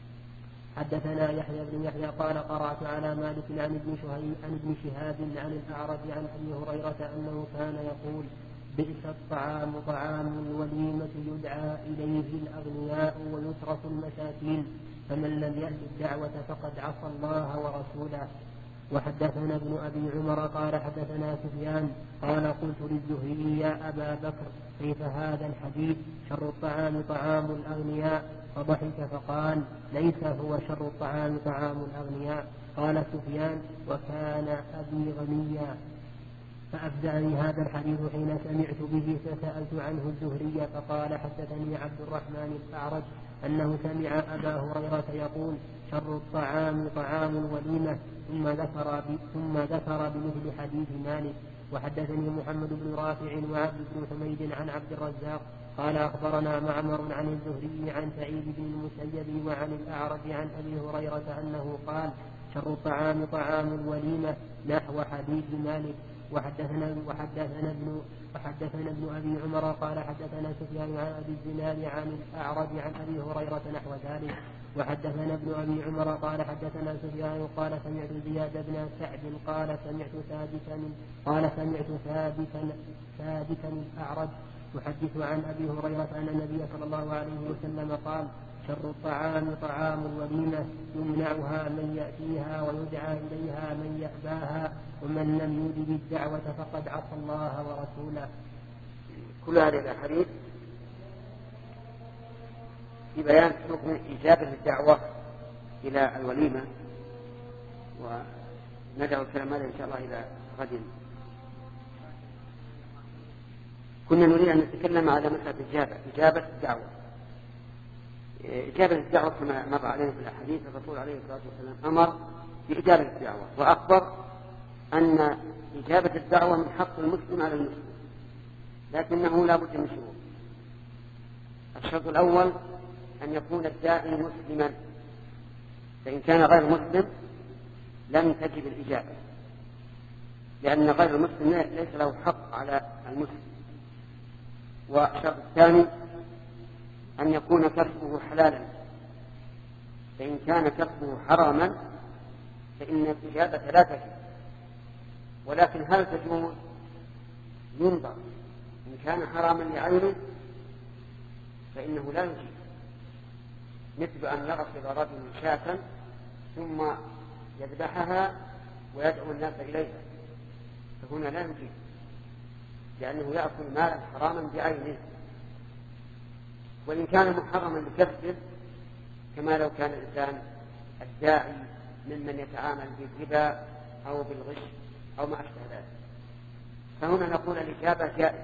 حدثنا يحيى بن يحيى قال قرأت على مالك عن ابن شهيب عن ابن شهاب عن الأعرج عن أبي هريرة أنه كان يقول: بئس الطعام طعام الوليمة يدعى إليه الأغنياء ويترك المساكين، فمن لم يأت الدعوة فقد عصى الله ورسوله. وحدثنا ابن أبي عمر قال حدثنا سفيان قال: قلت للزهري: يا أبا بكر، كيف هذا الحديث؟ شر الطعام طعام الأغنياء. فضحك فقال: ليس هو شر الطعام طعام الأغنياء. قال سفيان: وكان أبي غنيا. فأفزعني هذا الحديث حين سمعت به فسألت عنه الزهري فقال: حدثني عبد الرحمن الأعرج أنه سمع أبا هريرة يقول: شر الطعام طعام الوليمة، ثم ذكر ثم ذكر بمثل حديث مالك. وحدثني محمد بن رافع وعبد بن حميد عن عبد الرزاق قال أخبرنا معمر عن الزهري عن سعيد بن المسيب وعن الأعرج عن أبي هريرة أنه قال: شر الطعام طعام الوليمة نحو حديث مالك. وحدثنا وحدثنا ابن وحدثنا ابن أبي عمر قال حدثنا سفيان عن أبي الزناد عن الأعرج عن أبي هريرة نحو ذلك. وحدثنا ابن أبي عمر قال حدثنا سفيان قال سمعت زياد بن سعد قال سمعت ثابتا قال سمعت ثابتا ثابتا الأعرج يحدث عن أبي هريرة أن النبي صلى الله عليه وسلم قال شر الطعام طعام الوليمة يمنعها من يأتيها ويدعى إليها من يأباها ومن لم يجب الدعوة فقد عصى الله ورسوله. كل هذه الأحاديث في بيان حكم إجابة الدعوة إلى الوليمة، وندعو الكلام هذا إن شاء الله إلى غد. كنا نريد أن نتكلم على مسألة إجابة إجابة الدعوة. إجابة الدعوة كما مر علينا في الأحاديث الرسول عليه الصلاة والسلام أمر بإجابة الدعوة، وأخبر أن إجابة الدعوة من حق المسلم على المسلم، لكنه لا بد من شروط. الشرط الأول أن يكون الداعي مسلما، فإن كان غير مسلم لم تجب الإجابة، لأن غير المسلم ليس له حق على المسلم. والشرط الثاني أن يكون كسبه حلالا، فإن كان كسبه حراما فإن الإجابة لا تجب. ولكن هل تجوز؟ ينظر، إن كان حراما لعينه فإنه لا يجيب، مثل أن يغسل رجل شاة ثم يذبحها ويدعو الناس إليها، فهنا لا يجيب، لأنه يأكل مالا حراما بعينه. وإن كان محرما بكسبه، كما لو كان الإنسان الداعي ممن يتعامل بالربا أو بالغش أو ما أشبه ذلك، فهنا نقول الإجابة جائزة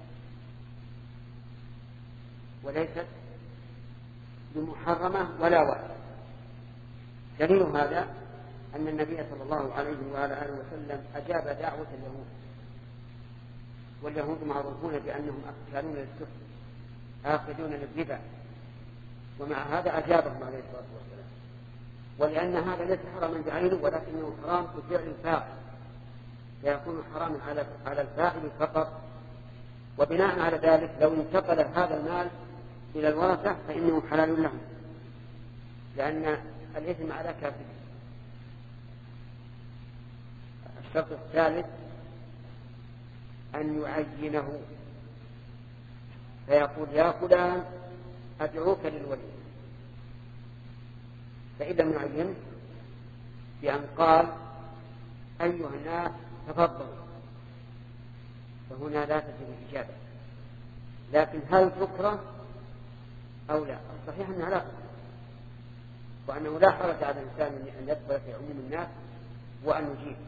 وليست بمحرمة ولا واجبة. دليل هذا أن النبي صلى الله عليه وعلى آله وسلم أجاب دعوة اليهود، واليهود معروفون بأنهم أكلون للسحت آخذون للربا، ومع هذا أجابهم عليه الصلاة والسلام. ولأن هذا ليس حراما بعينه ولكنه حرام بفعل الفاعل، فيكون حراما على على الفاعل فقط. وبناء على ذلك لو انتقل هذا المال إلى الورثة فإنه حلال لهم، لأن الإثم على كافر. الشرط الثالث أن يعينه، فيقول يا فلان أدعوك للولي، فإذا لم يعينه بأن قال أيها الناس تفضلوا، فهنا لا تجب الإجابة. لكن هل تكره أو لا؟ الصحيح أنها لا تكره، وأنه لا حرج على الإنسان أن يدخل في عموم الناس وأن يجيب.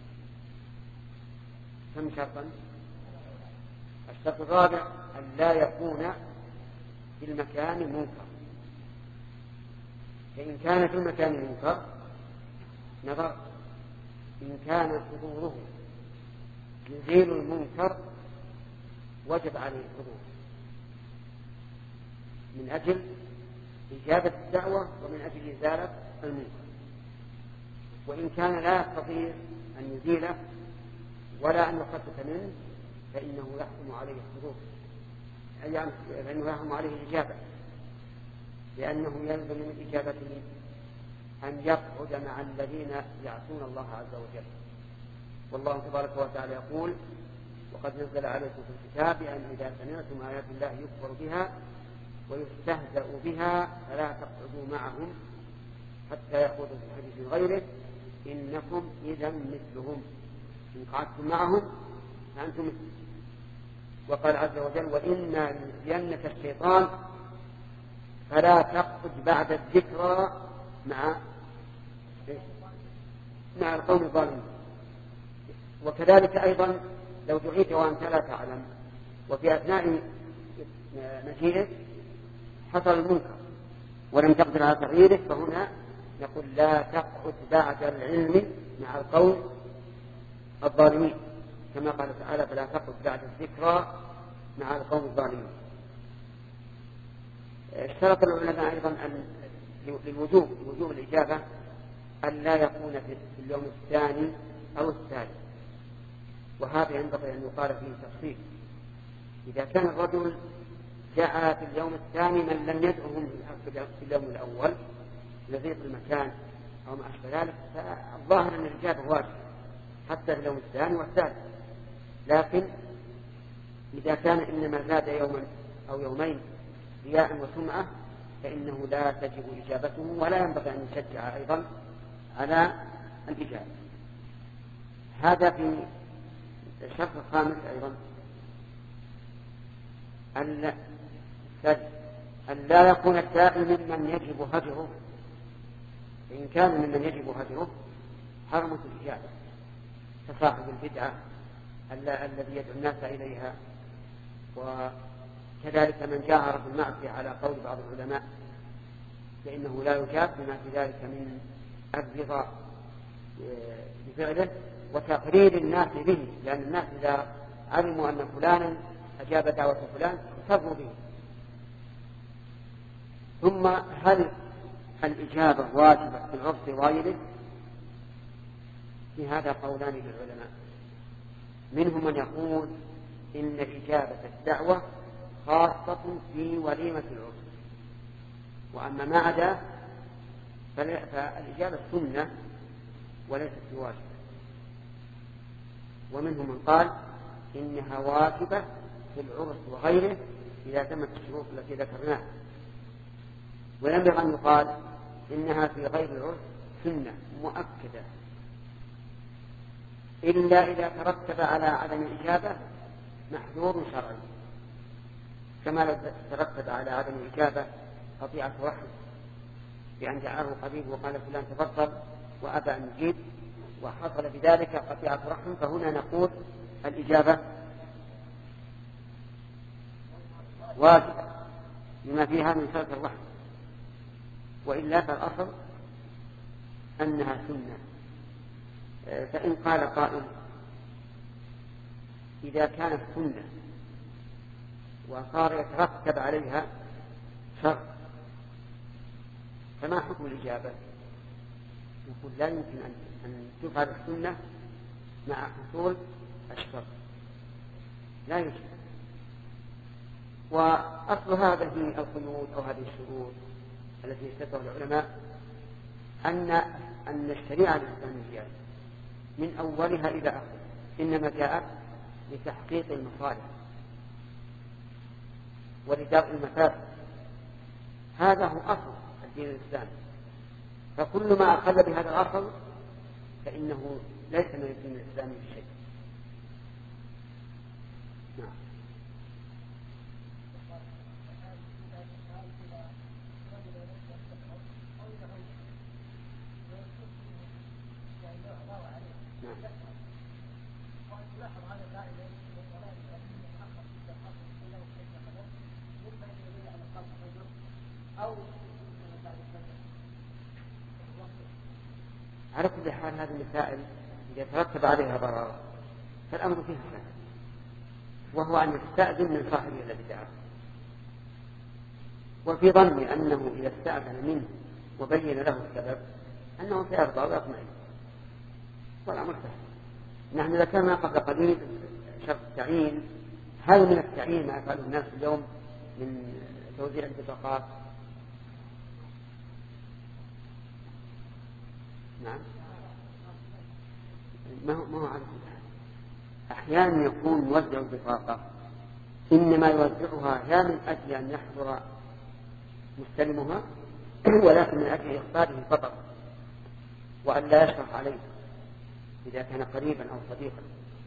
كم شرطا؟ الشرط الرابع أن لا يكون في المكان منكر، فإن كان في المكان منكر نظر، إن كان حضوره يزيل المنكر وجب عليه الحضور من أجل إجابة الدعوة ومن أجل إزالة المنكر. وإن كان لا يستطيع أن يزيله ولا أن يخفف منه فإنه يحكم عليه الحضور، يعني فإنه يحكم عليه الإجابة، لأنه يلزم من إجابته أن يقعد مع الذين يعصون الله عز وجل. والله تبارك وتعالى يقول وقد نزل عليكم في الكتاب أن إذا سمعتم آيات الله يكفر بها ويستهزأ بها فلا تقعدوا معهم حتى يخوضوا في حديث غيره إنكم إذا مثلهم، إن قعدتم معهم فأنتم مثلهم. وقال عز وجل وإما ينسينك الشيطان فلا تقعد بعد الذكرى مع مع القوم الظالمين. وكذلك أيضا لو دعيت وأنت لا تعلم وفي أثناء مجيئك حصل المنكر ولم تقدر على تغييره، فهنا نقول لا تقعد بعد العلم مع القوم الظالمين، كما قال تعالى فلا تقعد بعد الذكرى مع القوم الظالمين. اشترط العلماء أيضا أن للوجوب وجوب الإجابة أن لا يكون في اليوم الثاني أو الثالث، وهذا ينبغي أن يقال فيه تفصيل. إذا كان الرجل جاء في اليوم الثاني من لم يدعهم في اليوم الأول لضيق المكان أو ما أشبه ذلك، فالظاهر أن الإجابة واجبة حتى في اليوم الثاني والثالث. لكن إذا كان إنما زاد يوما أو يومين رياء وسمعة فإنه لا تجب إجابته، ولا ينبغي أن يشجع أيضا على الإجابة. هذا في الشرط الخامس أيضا أن لا يكون الداعي ممن يجب هجره، فإن كان ممن يجب هجره حرمت الإجابة، كصاحب البدعة الذي يدعو الناس إليها، وكذلك من جاهر بالمعصية على قول بعض العلماء فإنه لا يجاب بما في ذلك من الرضا بفعله وتقرير الناس به، لأن الناس إذا علموا أن فلانا أجاب دعوة فلان اقتروا به. ثم هل الإجابة واجبة في العرف وغيره؟ في هذا قولان للعلماء، منهم من يقول إن إجابة الدعوة خاصة في وليمة العرس، وأما ما عدا فالإجابة سنة وليست بواجبة. ومنهم من قال إنها واجبة في العرس وغيره إذا تمت الشروط التي ذكرناها، وينبغي أن يقال إنها في غير العرس سنة مؤكدة، إلا إذا ترتب على عدم الإجابة محذور شرعي، كما لو ترتب على عدم الإجابة قطيعة رحم، بأن جعله قريب وقال فلان تفضل وأبى أن يجيب وحصل بذلك قطيعة رحم، فهنا نقول الإجابة واجبة لما فيها من صلة الرحم، وإلا فالأصل أنها سنة. فإن قال قائل إذا كانت سنة وصار يترتب عليها شرط فما حكم الإجابة؟ نقول لا يمكن أن تفعل السنة مع حصول الشرط، لا يمكن. وأصل هذه القيود أو هذه الشروط التي يستدعى العلماء أن أن الشريعة الإسلامية من أولها إلى آخرها إنما جاءت لتحقيق المصالح ولدرء المفاسد، هذا هو أصل الدين الإسلامي، فكل ما أخل بهذا الأصل فإنه ليس من الدين الإسلامي بشيء. نعم. على كل حال هذه المسائل إذا ترتب عليها ضرر فالأمر فيها سهل، وهو أن يستأذن من صاحبه البدعة، وفي ظني أنه إذا استأذن منه وبين له السبب أنه سيرضى ويطمئن والأمر سهل. نحن ذكرنا قبل قليل شرط التعيين، هل من التعيين ما يفعله الناس اليوم من توزيع البطاقات؟ نعم، ما هو ما هو على أحيانا يكون موزع البطاقة إنما يوزعها لا من أجل أن يحضر مستلمها ولكن من أجل إخباره فقط وأن لا يشرح عليه إذا كان قريبا أو صديقا،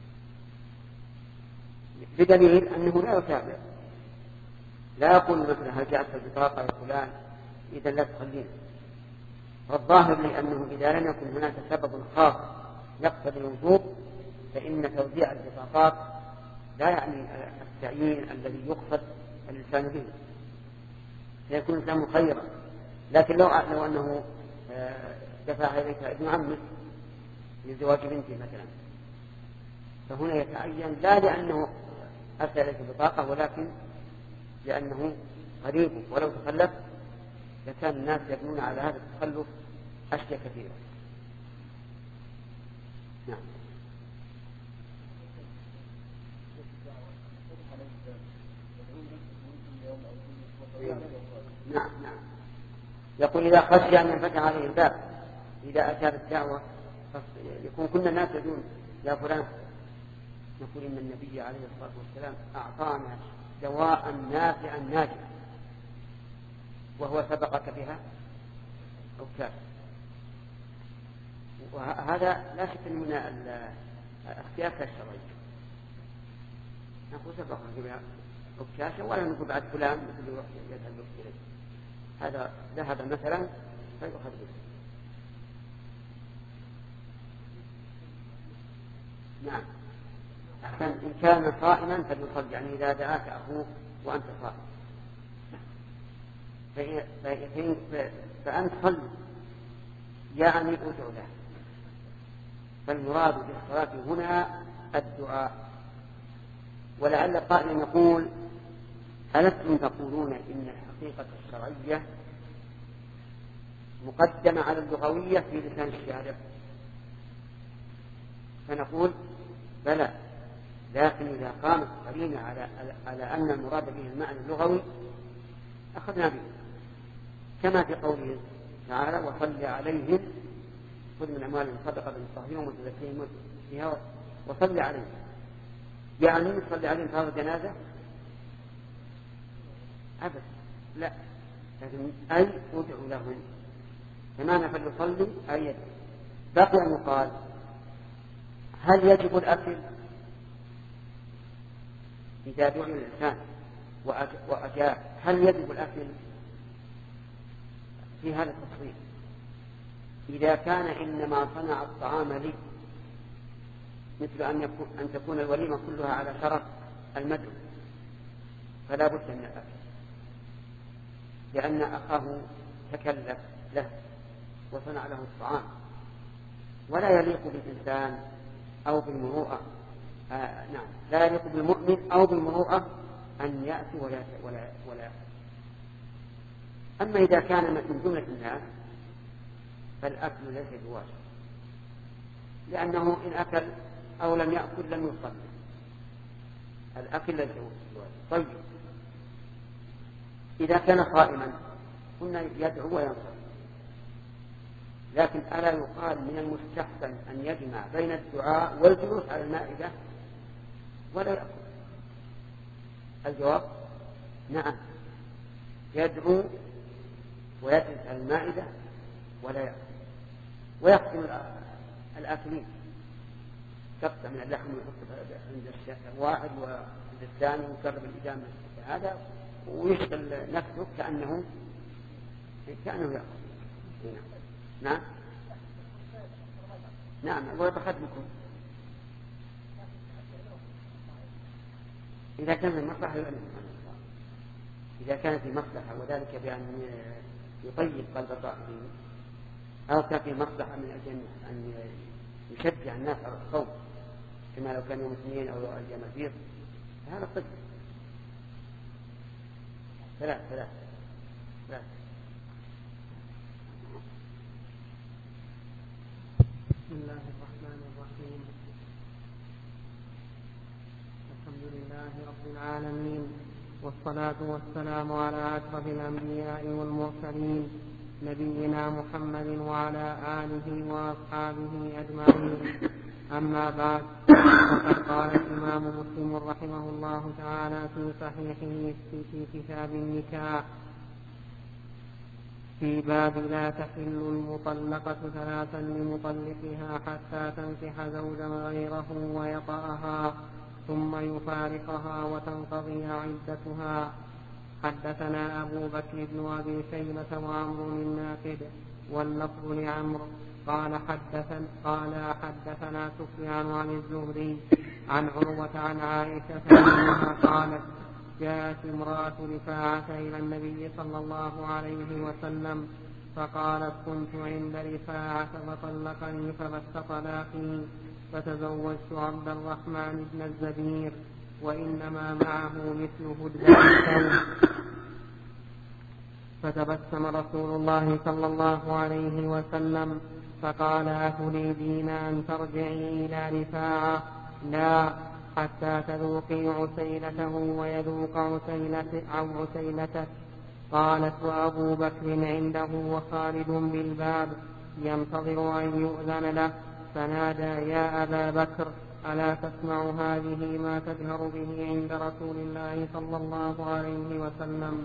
بدليل أنه لا يتابع، لا يقول مثلا هل جاءت البطاقة يا فلان إذا لا تخليه. والظاهر لي أنه إذا لم يكن هناك سبب خاص يقتضي الوجوب فإن توزيع البطاقات لا يعني التعيين الذي يقصد الإنسان به، سيكون الإنسان مخيرا. لكن لو لو أنه دفع إليك ابن عمه لزواج بنته مثلا فهنا يتعين لا لأنه أرسل إليك البطاقة ولكن لأنه قريبه، ولو تخلف لكان الناس يبنون على هذا التخلف أشياء كثيرة. نعم. نعم نعم. يقول إذا خشي أن ينفتح عليه الباب إذا أتى بالدعوة يكون كل الناس يدون يا فلان، نقول إن النبي عليه الصلاة والسلام أعطانا دواء نافعا ناجعا وهو سبقك بها عكاش، وهذا لا شك من اختيارك الشرعي. نقول سبقك بها عكاشا ولا نقول بعد فلان مثل يروح يذهب إليه، هذا ذهب مثلا فيؤخذ به. نعم. أحسن. إن كان صائما فليصل، يعني إذا دعاك أخوك وأنت صائم فأنت صل يعني أدعو له. فالمراد بالصلاة هنا الدعاء. ولعل قائلا يقول ألستم تقولون إن الحقيقة الشرعية مقدمة على اللغوية في لسان الشارع؟ فنقول بلى، لكن إذا قامت قرينة على, على أن المراد به المعنى اللغوي أخذنا به، كما في قوله تعالى وصل عليهم خذ من أموالهم صدقة تطهرهم وتزكيهم بها وصل عليهم، يعني صل عليهم في هذا الجنازة أبدا لا، لكن أي أدعو لهم كما فليصلي أي يدعو. بقي أن يقال هل يجب الأكل إذا دعي الإنسان وأجاب؟ هل يجب الأكل؟ في هذا التفصيل إذا كان إنما صنع الطعام لي، مثل أن, يكون أن تكون الوليمة كلها على شرف المدعو فلا بد من الأكل، لأن أخاه تكلف له وصنع له الطعام، ولا يليق بالإنسان أو بالمروءة آه نعم لا يليق بالمؤمن أو بالمروءة أن يأتي ولا ولا ولا أما إذا كان من جملة الناس فالأكل ليس بواجب، لأنه إن أكل أو لم يأكل لم يصلي، الأكل ليس بواجب. طيب إذا كان صائما كنا يدعو وينصر، لكن ألا يقال من المستحسن أن يجمع بين الدعاء والجلوس على المائدة ولا يأكل؟ الجواب نعم، يدعو ويجلس على المائدة ولا يأكل، ويقسم الآكلين قطع من اللحم ويحط عند الواحد وعند الثاني ويقرب الإجامة هذا ويشغل نفسه كأنه كأنه يأكل. نعم نعم ويتخدمكم إذا كان في مصلحة إذا كان في مصلحة وذلك بأن يطيب قلب صاحبه، أو كان في مصلحة من أجل أن يشجع الناس على الصوم كما لو كان يوم اثنين أو أيام البيض، هذا طيب. ثلاث ثلاث ثلاث بسم الله الرحمن الرحيم. الحمد لله رب العالمين، والصلاة والسلام على أشرف الأنبياء والمرسلين نبينا محمد وعلى آله وأصحابه أجمعين. أما بعد، فقد قال الإمام مسلم رحمه الله تعالى في صحيحه في كتاب النكاح في باب لا تحل المطلقة ثلاثا لمطلقها حتى تنكح زوجا غيره ويطأها ثم يفارقها وتنقضي عدتها. حدثنا أبو بكر بن أبي شيبة وعمرو الناقد واللفظ لعمرو قال حدثنا قال حدثنا سفيان عن الزهري عن عروة عن عائشة أنها قالت جاءت امرأة رفاعة إلى النبي صلى الله عليه وسلم فقالت كنت عند رفاعة فطلقني فبت طلاقي فتزوجت عبد الرحمن بن الزبير وإنما معه مثل هدبة الثوب. فتبسم رسول الله صلى الله عليه وسلم فقال أتريدين أن ترجعي إلى رفاعة؟ لا، حتى تذوقي عسيلته ويذوق عسيلة أو عسيلته. قالت وأبو بكر عنده وخالد بالباب ينتظر أن يؤذن له، فنادى يا أبا بكر ألا تسمع هذه ما تجهر به عند رسول الله صلى الله عليه وسلم.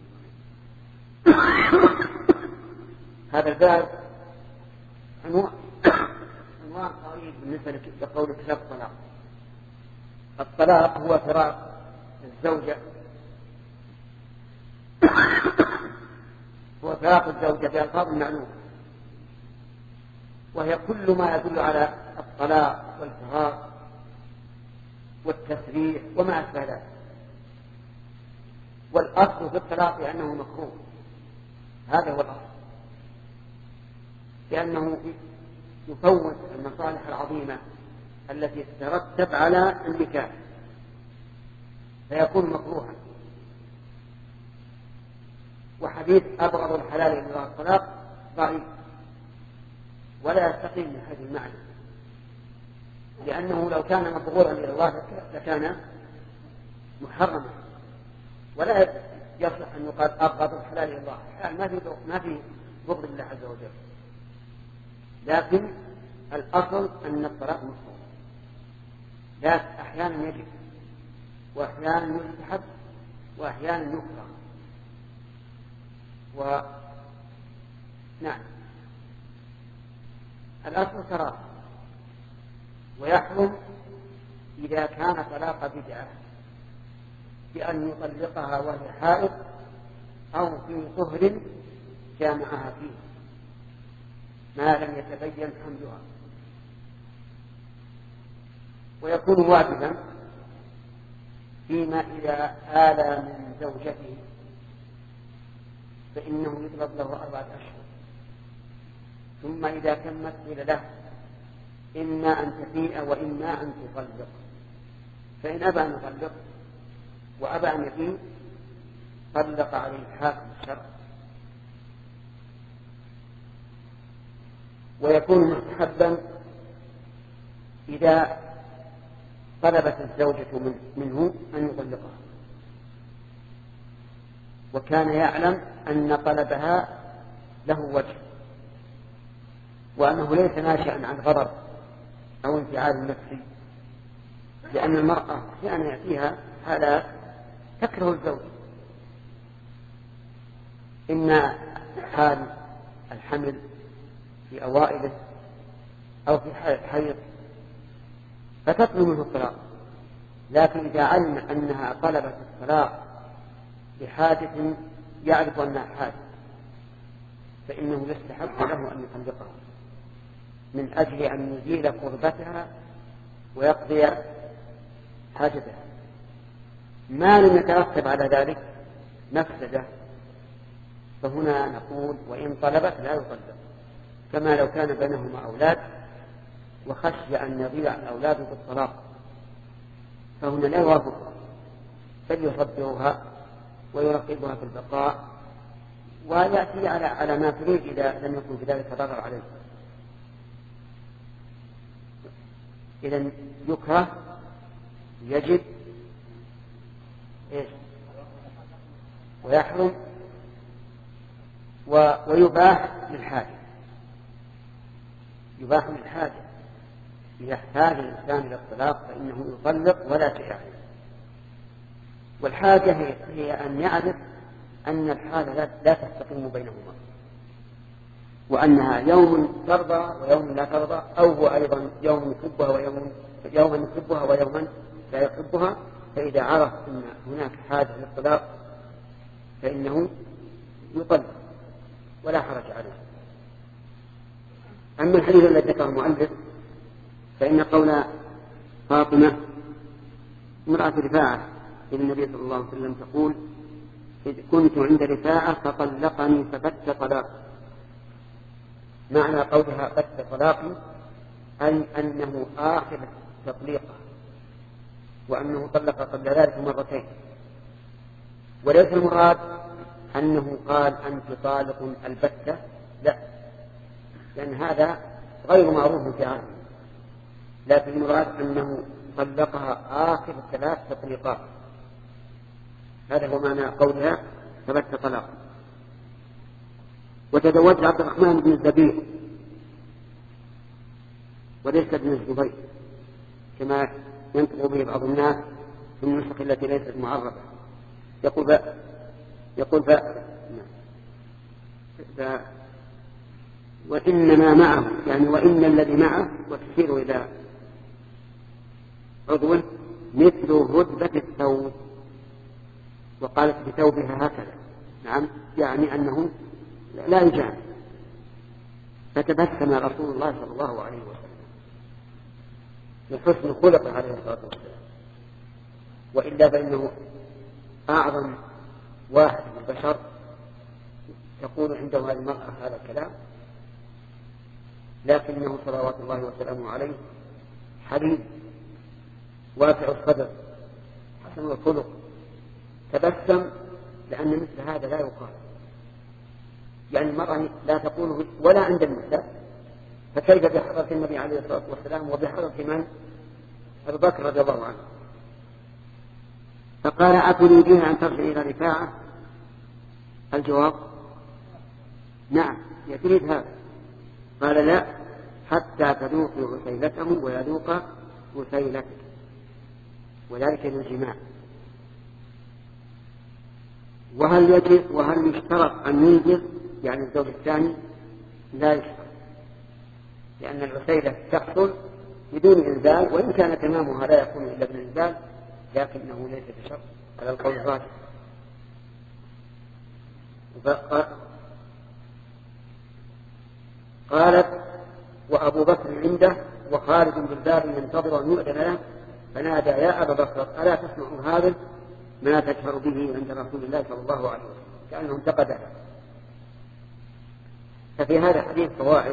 هذا الباب عنوان قريب بالنسبة لقول كتاب الطلاق. الطلاق هو فراق الزوجة هو فراق الزوجة بألفاظ معلومة، وهي كل ما يدل على الطلاق والفراق والتسريح وما أشبه ذلك. والأصل في الطلاق أنه مكروه، هذا هو الأصل، لأنه يفوت المصالح العظيمة التي تترتب على النكاح فيكون مكروها. وحديث أبغض الحلال إلى الله الطلاق ضعيف ولا يستقيم من هذه المعنى، لأنه لو كان مبغوضا إلى الله لكان محرما، ولا يصح أن يقال أبغض الحلال إلى الله. الحلال ما في ما في بغض الله عز وجل، لكن الأصل أن الطلاق مكروه، لكن أحيانا يجب وأحيانا يستحب وأحيانا يكره. و نعم الأصل كراهة، ويحرم إذا كان طلاق بدعة بأن يطلقها وهي حائض أو في طهر جامعها فيه ما لم يتبين حملها. ويكون واجبا فيما إذا آلى من زوجته فإنه يطلب له أربعة أشهر، ثم إذا تمت قيل له إما أن تفيء وإما أن تطلق، فإن أبى أن يطلق وأبى أن يفيء طلق عليه الحاكم الشرع. ويكون مستحبا إذا طلبت الزوجة منه أن يطلقها وكان يعلم أن طلبها له وجه وأنه ليس ناشئا عن غضب أو انفعال نفسي، لأن المرأة أحيانا يأتيها حالات تكره الزوج، إما حال الحمل في أوائله أو في حيض فتطلب منه الطلاق، لكن إذا علم أنها طلبت الطلاق بحادث يعرف أنها حادث فإنه يستحب له أن يطلقها من أجل أن يزيل قربتها ويقضي حاجتها. ما لم يترتب على ذلك مفسدة فهنا نقول وإن طلبت لا يطلق، كما لو كان بينهما أولاد وخشي أن يضيع الأولاد بالطلاق فهنا لا يوافق بل يصبرها ويرقبها في البقاء ويأتي على على ما تريد إذا لم يكن في ذلك ضرر عليه. إذن يكره يجب إيش ويحرم و... ويباح للحاجة، يباح للحاجة إذا احتاج الإنسان إلى الطلاق فإنه يطلق ولا شيء عليه. والحاجة هي, هي أن يعرف أن الحالة لا تستقيم بينهما وأنها يوم ترضى ويوم لا ترضى، أو هو أيضا يوم يحبها ويوم يوما يحبها ويوما لا يحبها. فإذا عرف أن هناك حاجة للطلاق فإنه يطلق ولا حرج عليه. أما الحديث الذي ذكره المؤلف فإن قول فاطمة امرأة رفاعة إلى النبي صلى الله عليه وسلم تقول إذ كنت عند رفاعة فطلقني فبت طلاقي، معنى قولها بت طلاقي أي أنه آخر تطليقه وأنه طلق قبل ذلك مرتين، وليس المراد أنه قال أنت طالق البتة، لا، لأن هذا غير معروف في عهده، لكن المراد أنه طلقها آخر ثلاث تطليقات. هذا هو معنى قولها ثبت طلاق. وتزوج عبد الرحمن بن الزبير وليس ابن الزبير كما ينطق به بعض الناس في النسخ التي ليست معربة. يقول ب... يقول ب... ب... وإنما معه، يعني وإن الذي معه وتشير إلى عضو مثل هدبة الثوب، وقالت بثوبها هكذا. نعم، يعني أنه لا يجامع. فتبسم رسول الله صلى الله عليه وسلم لحسن خلقه عليه الصلاة والسلام، وإلا فإنه أعظم واحد من البشر تقول عنده هذه المرأة هذا الكلام، لكنه صلوات الله وسلامه عليه حليم واسع الصدر حسن الخلق. تبسم لأن مثل هذا لا يقال، يعني المرأة لا تقوله ولا عند النساء، فكيف بحضرة النبي عليه الصلاة والسلام وبحضرة من؟ أبو بكر رضي الله عنه. فقال أتريدين أن ترجع إلى رفاعة؟ الجواب نعم، يريد هذا. قال لا، حتى تذوقي عسيلته ويذوق عسيلتك، وذلك للجماع. وهل يجب وهل يشترط أن ينزل يعني الزوج الثاني؟ لا يشترط، لأن العسيلة تحصل بدون إنزال، وإن كان تمامها لا يكون إلا بالإنزال، لكنه ليس بشرط على القول الراجح. قالت وأبو بكر عنده وخالد بالباب ينتظر أن يؤذن له، فنادى يا أبا بكر ألا تسمع هذا ما تجهر به عند رسول الله صلى الله عليه وسلم، كأنه انتقدها. ففي هذا الحديث فوائد،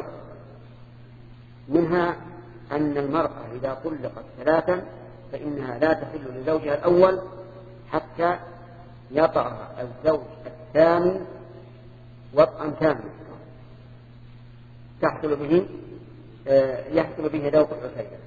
منها أن المرأة إذا طلقت ثلاثا فإنها لا تحل لزوجها الأول حتى يطأها الزوج الثاني وطئا تاما تحصل به يحصل به ذوق العسيلة.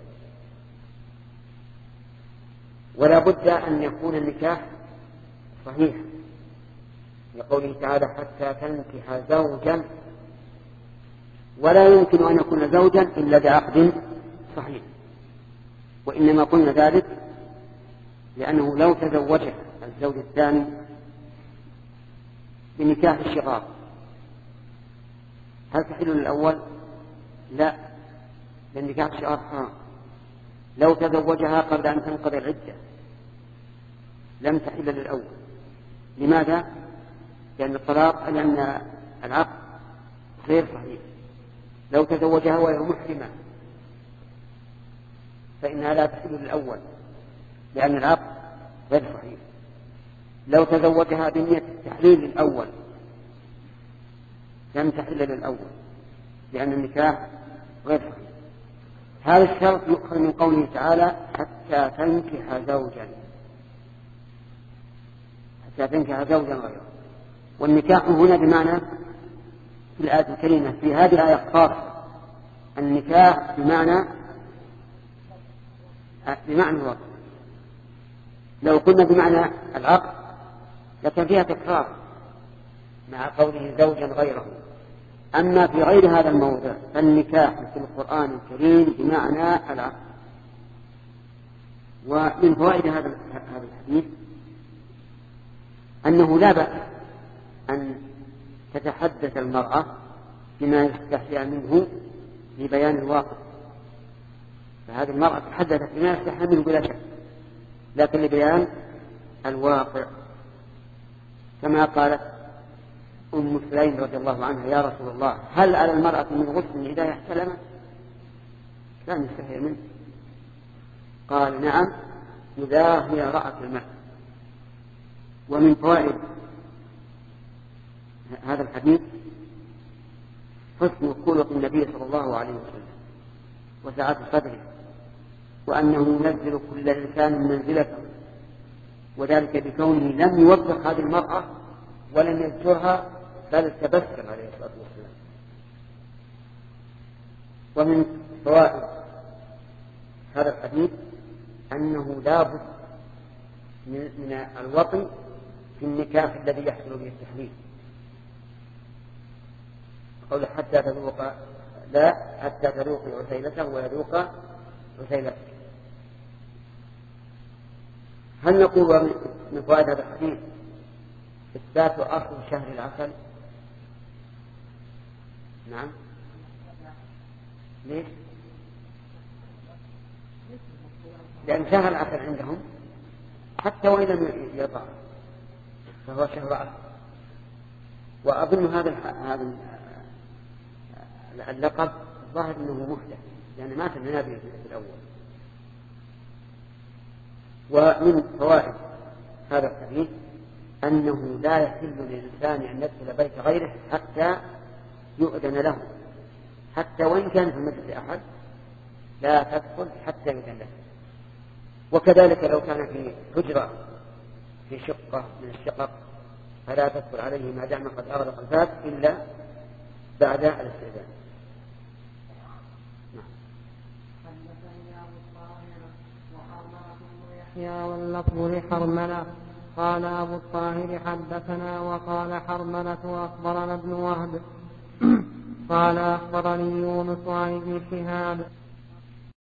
ولا بد أن يكون النكاح صحيح، لقوله تعالى حتى تنكح زوجا، ولا يمكن أن يكون زوجا إلا بعقد صحيح. وإنما قلنا ذلك لأنه لو تزوج الزوج الثاني بنكاح الشغار هل تحل للأول؟ لا، لأن نكاح الشغار حرام. لو تزوجها قبل أن تنقضي العدة لم تحل للأول. لماذا؟ لأن الطلاق لأن العقد غير صحيح. لو تزوجها وهي محرمة فإنها لا تحل للأول لأن العقد غير صحيح. لو تزوجها بنية التحليل الأول لم تحل للأول لأن النكاح غير صحيح. هذا الشرط يؤخذ من قوله تعالى حتى تنكح زوجا، حتى تنكح زوجا غيره. والنكاح هنا بمعنى في الآية الكريمة في هذه الآية خاصة، النكاح بمعنى بمعنى الوقت. لو قلنا بمعنى العقد لكن فيها تكرار مع قوله زوجا غيره. أما في غير هذا الموضع فالنكاح في القرآن الكريم بمعنى العقد. ومن فوائد هذا هذا الحديث أنه لا بأس أن تتحدث المرأة بما يستحيا منه لبيان الواقع. فهذه المرأة تحدثت بما يستحيا منه بلا شك، لكن لبيان الواقع. كما قالت أم سليم رضي الله عنها يا رسول الله هل على المرأة من غسل إذا احتلمت؟ كان يستحي منه. قال نعم إذا هي رأت الماء. ومن فوائد هذا الحديث حسن خلق النبي صلى الله عليه وسلم وسعة صدره، وأنه ينزل كل إنسان منزلته، وذلك بكونه لم يوبخ هذه المرأة ولم يذكرها بل تبسم عليه الصلاة والسلام. ومن فوائد هذا الحديث أنه لا بد من الوطن في النكاح الذي يحصل به التحليل. قول حتى تذوق لا حتى تذوق عسيلته ويذوق عسيلته. هل نقول من فوائد هذا الحديث إثبات أصل شهر العسل؟ نعم. ليش؟ لأن شهر العسل عندهم حتى وإن لم يطع فهو شهر عسل. وأظن هذا هذا اللقب ظاهر أنه محدث يعني ما سمعنا به في الأول. ومن فوائد هذا الحديث أنه لا يحل للإنسان أن يدخل بيت غيره حتى يؤذن له، حتى وإن كان في المسجد أحد لا تدخل حتى يؤذن له. وكذلك لو كان في حجرة في شقة من الشقق فلا تدخل عليه ما دام قد أغلق الباب إلا بعد الاستئذان. يا واللفظ لحرملة قال أبو الطاهر حدثنا وقال حرملة وأخبرنا ابن وهب قال أخبرني يونس عن ابن شهاب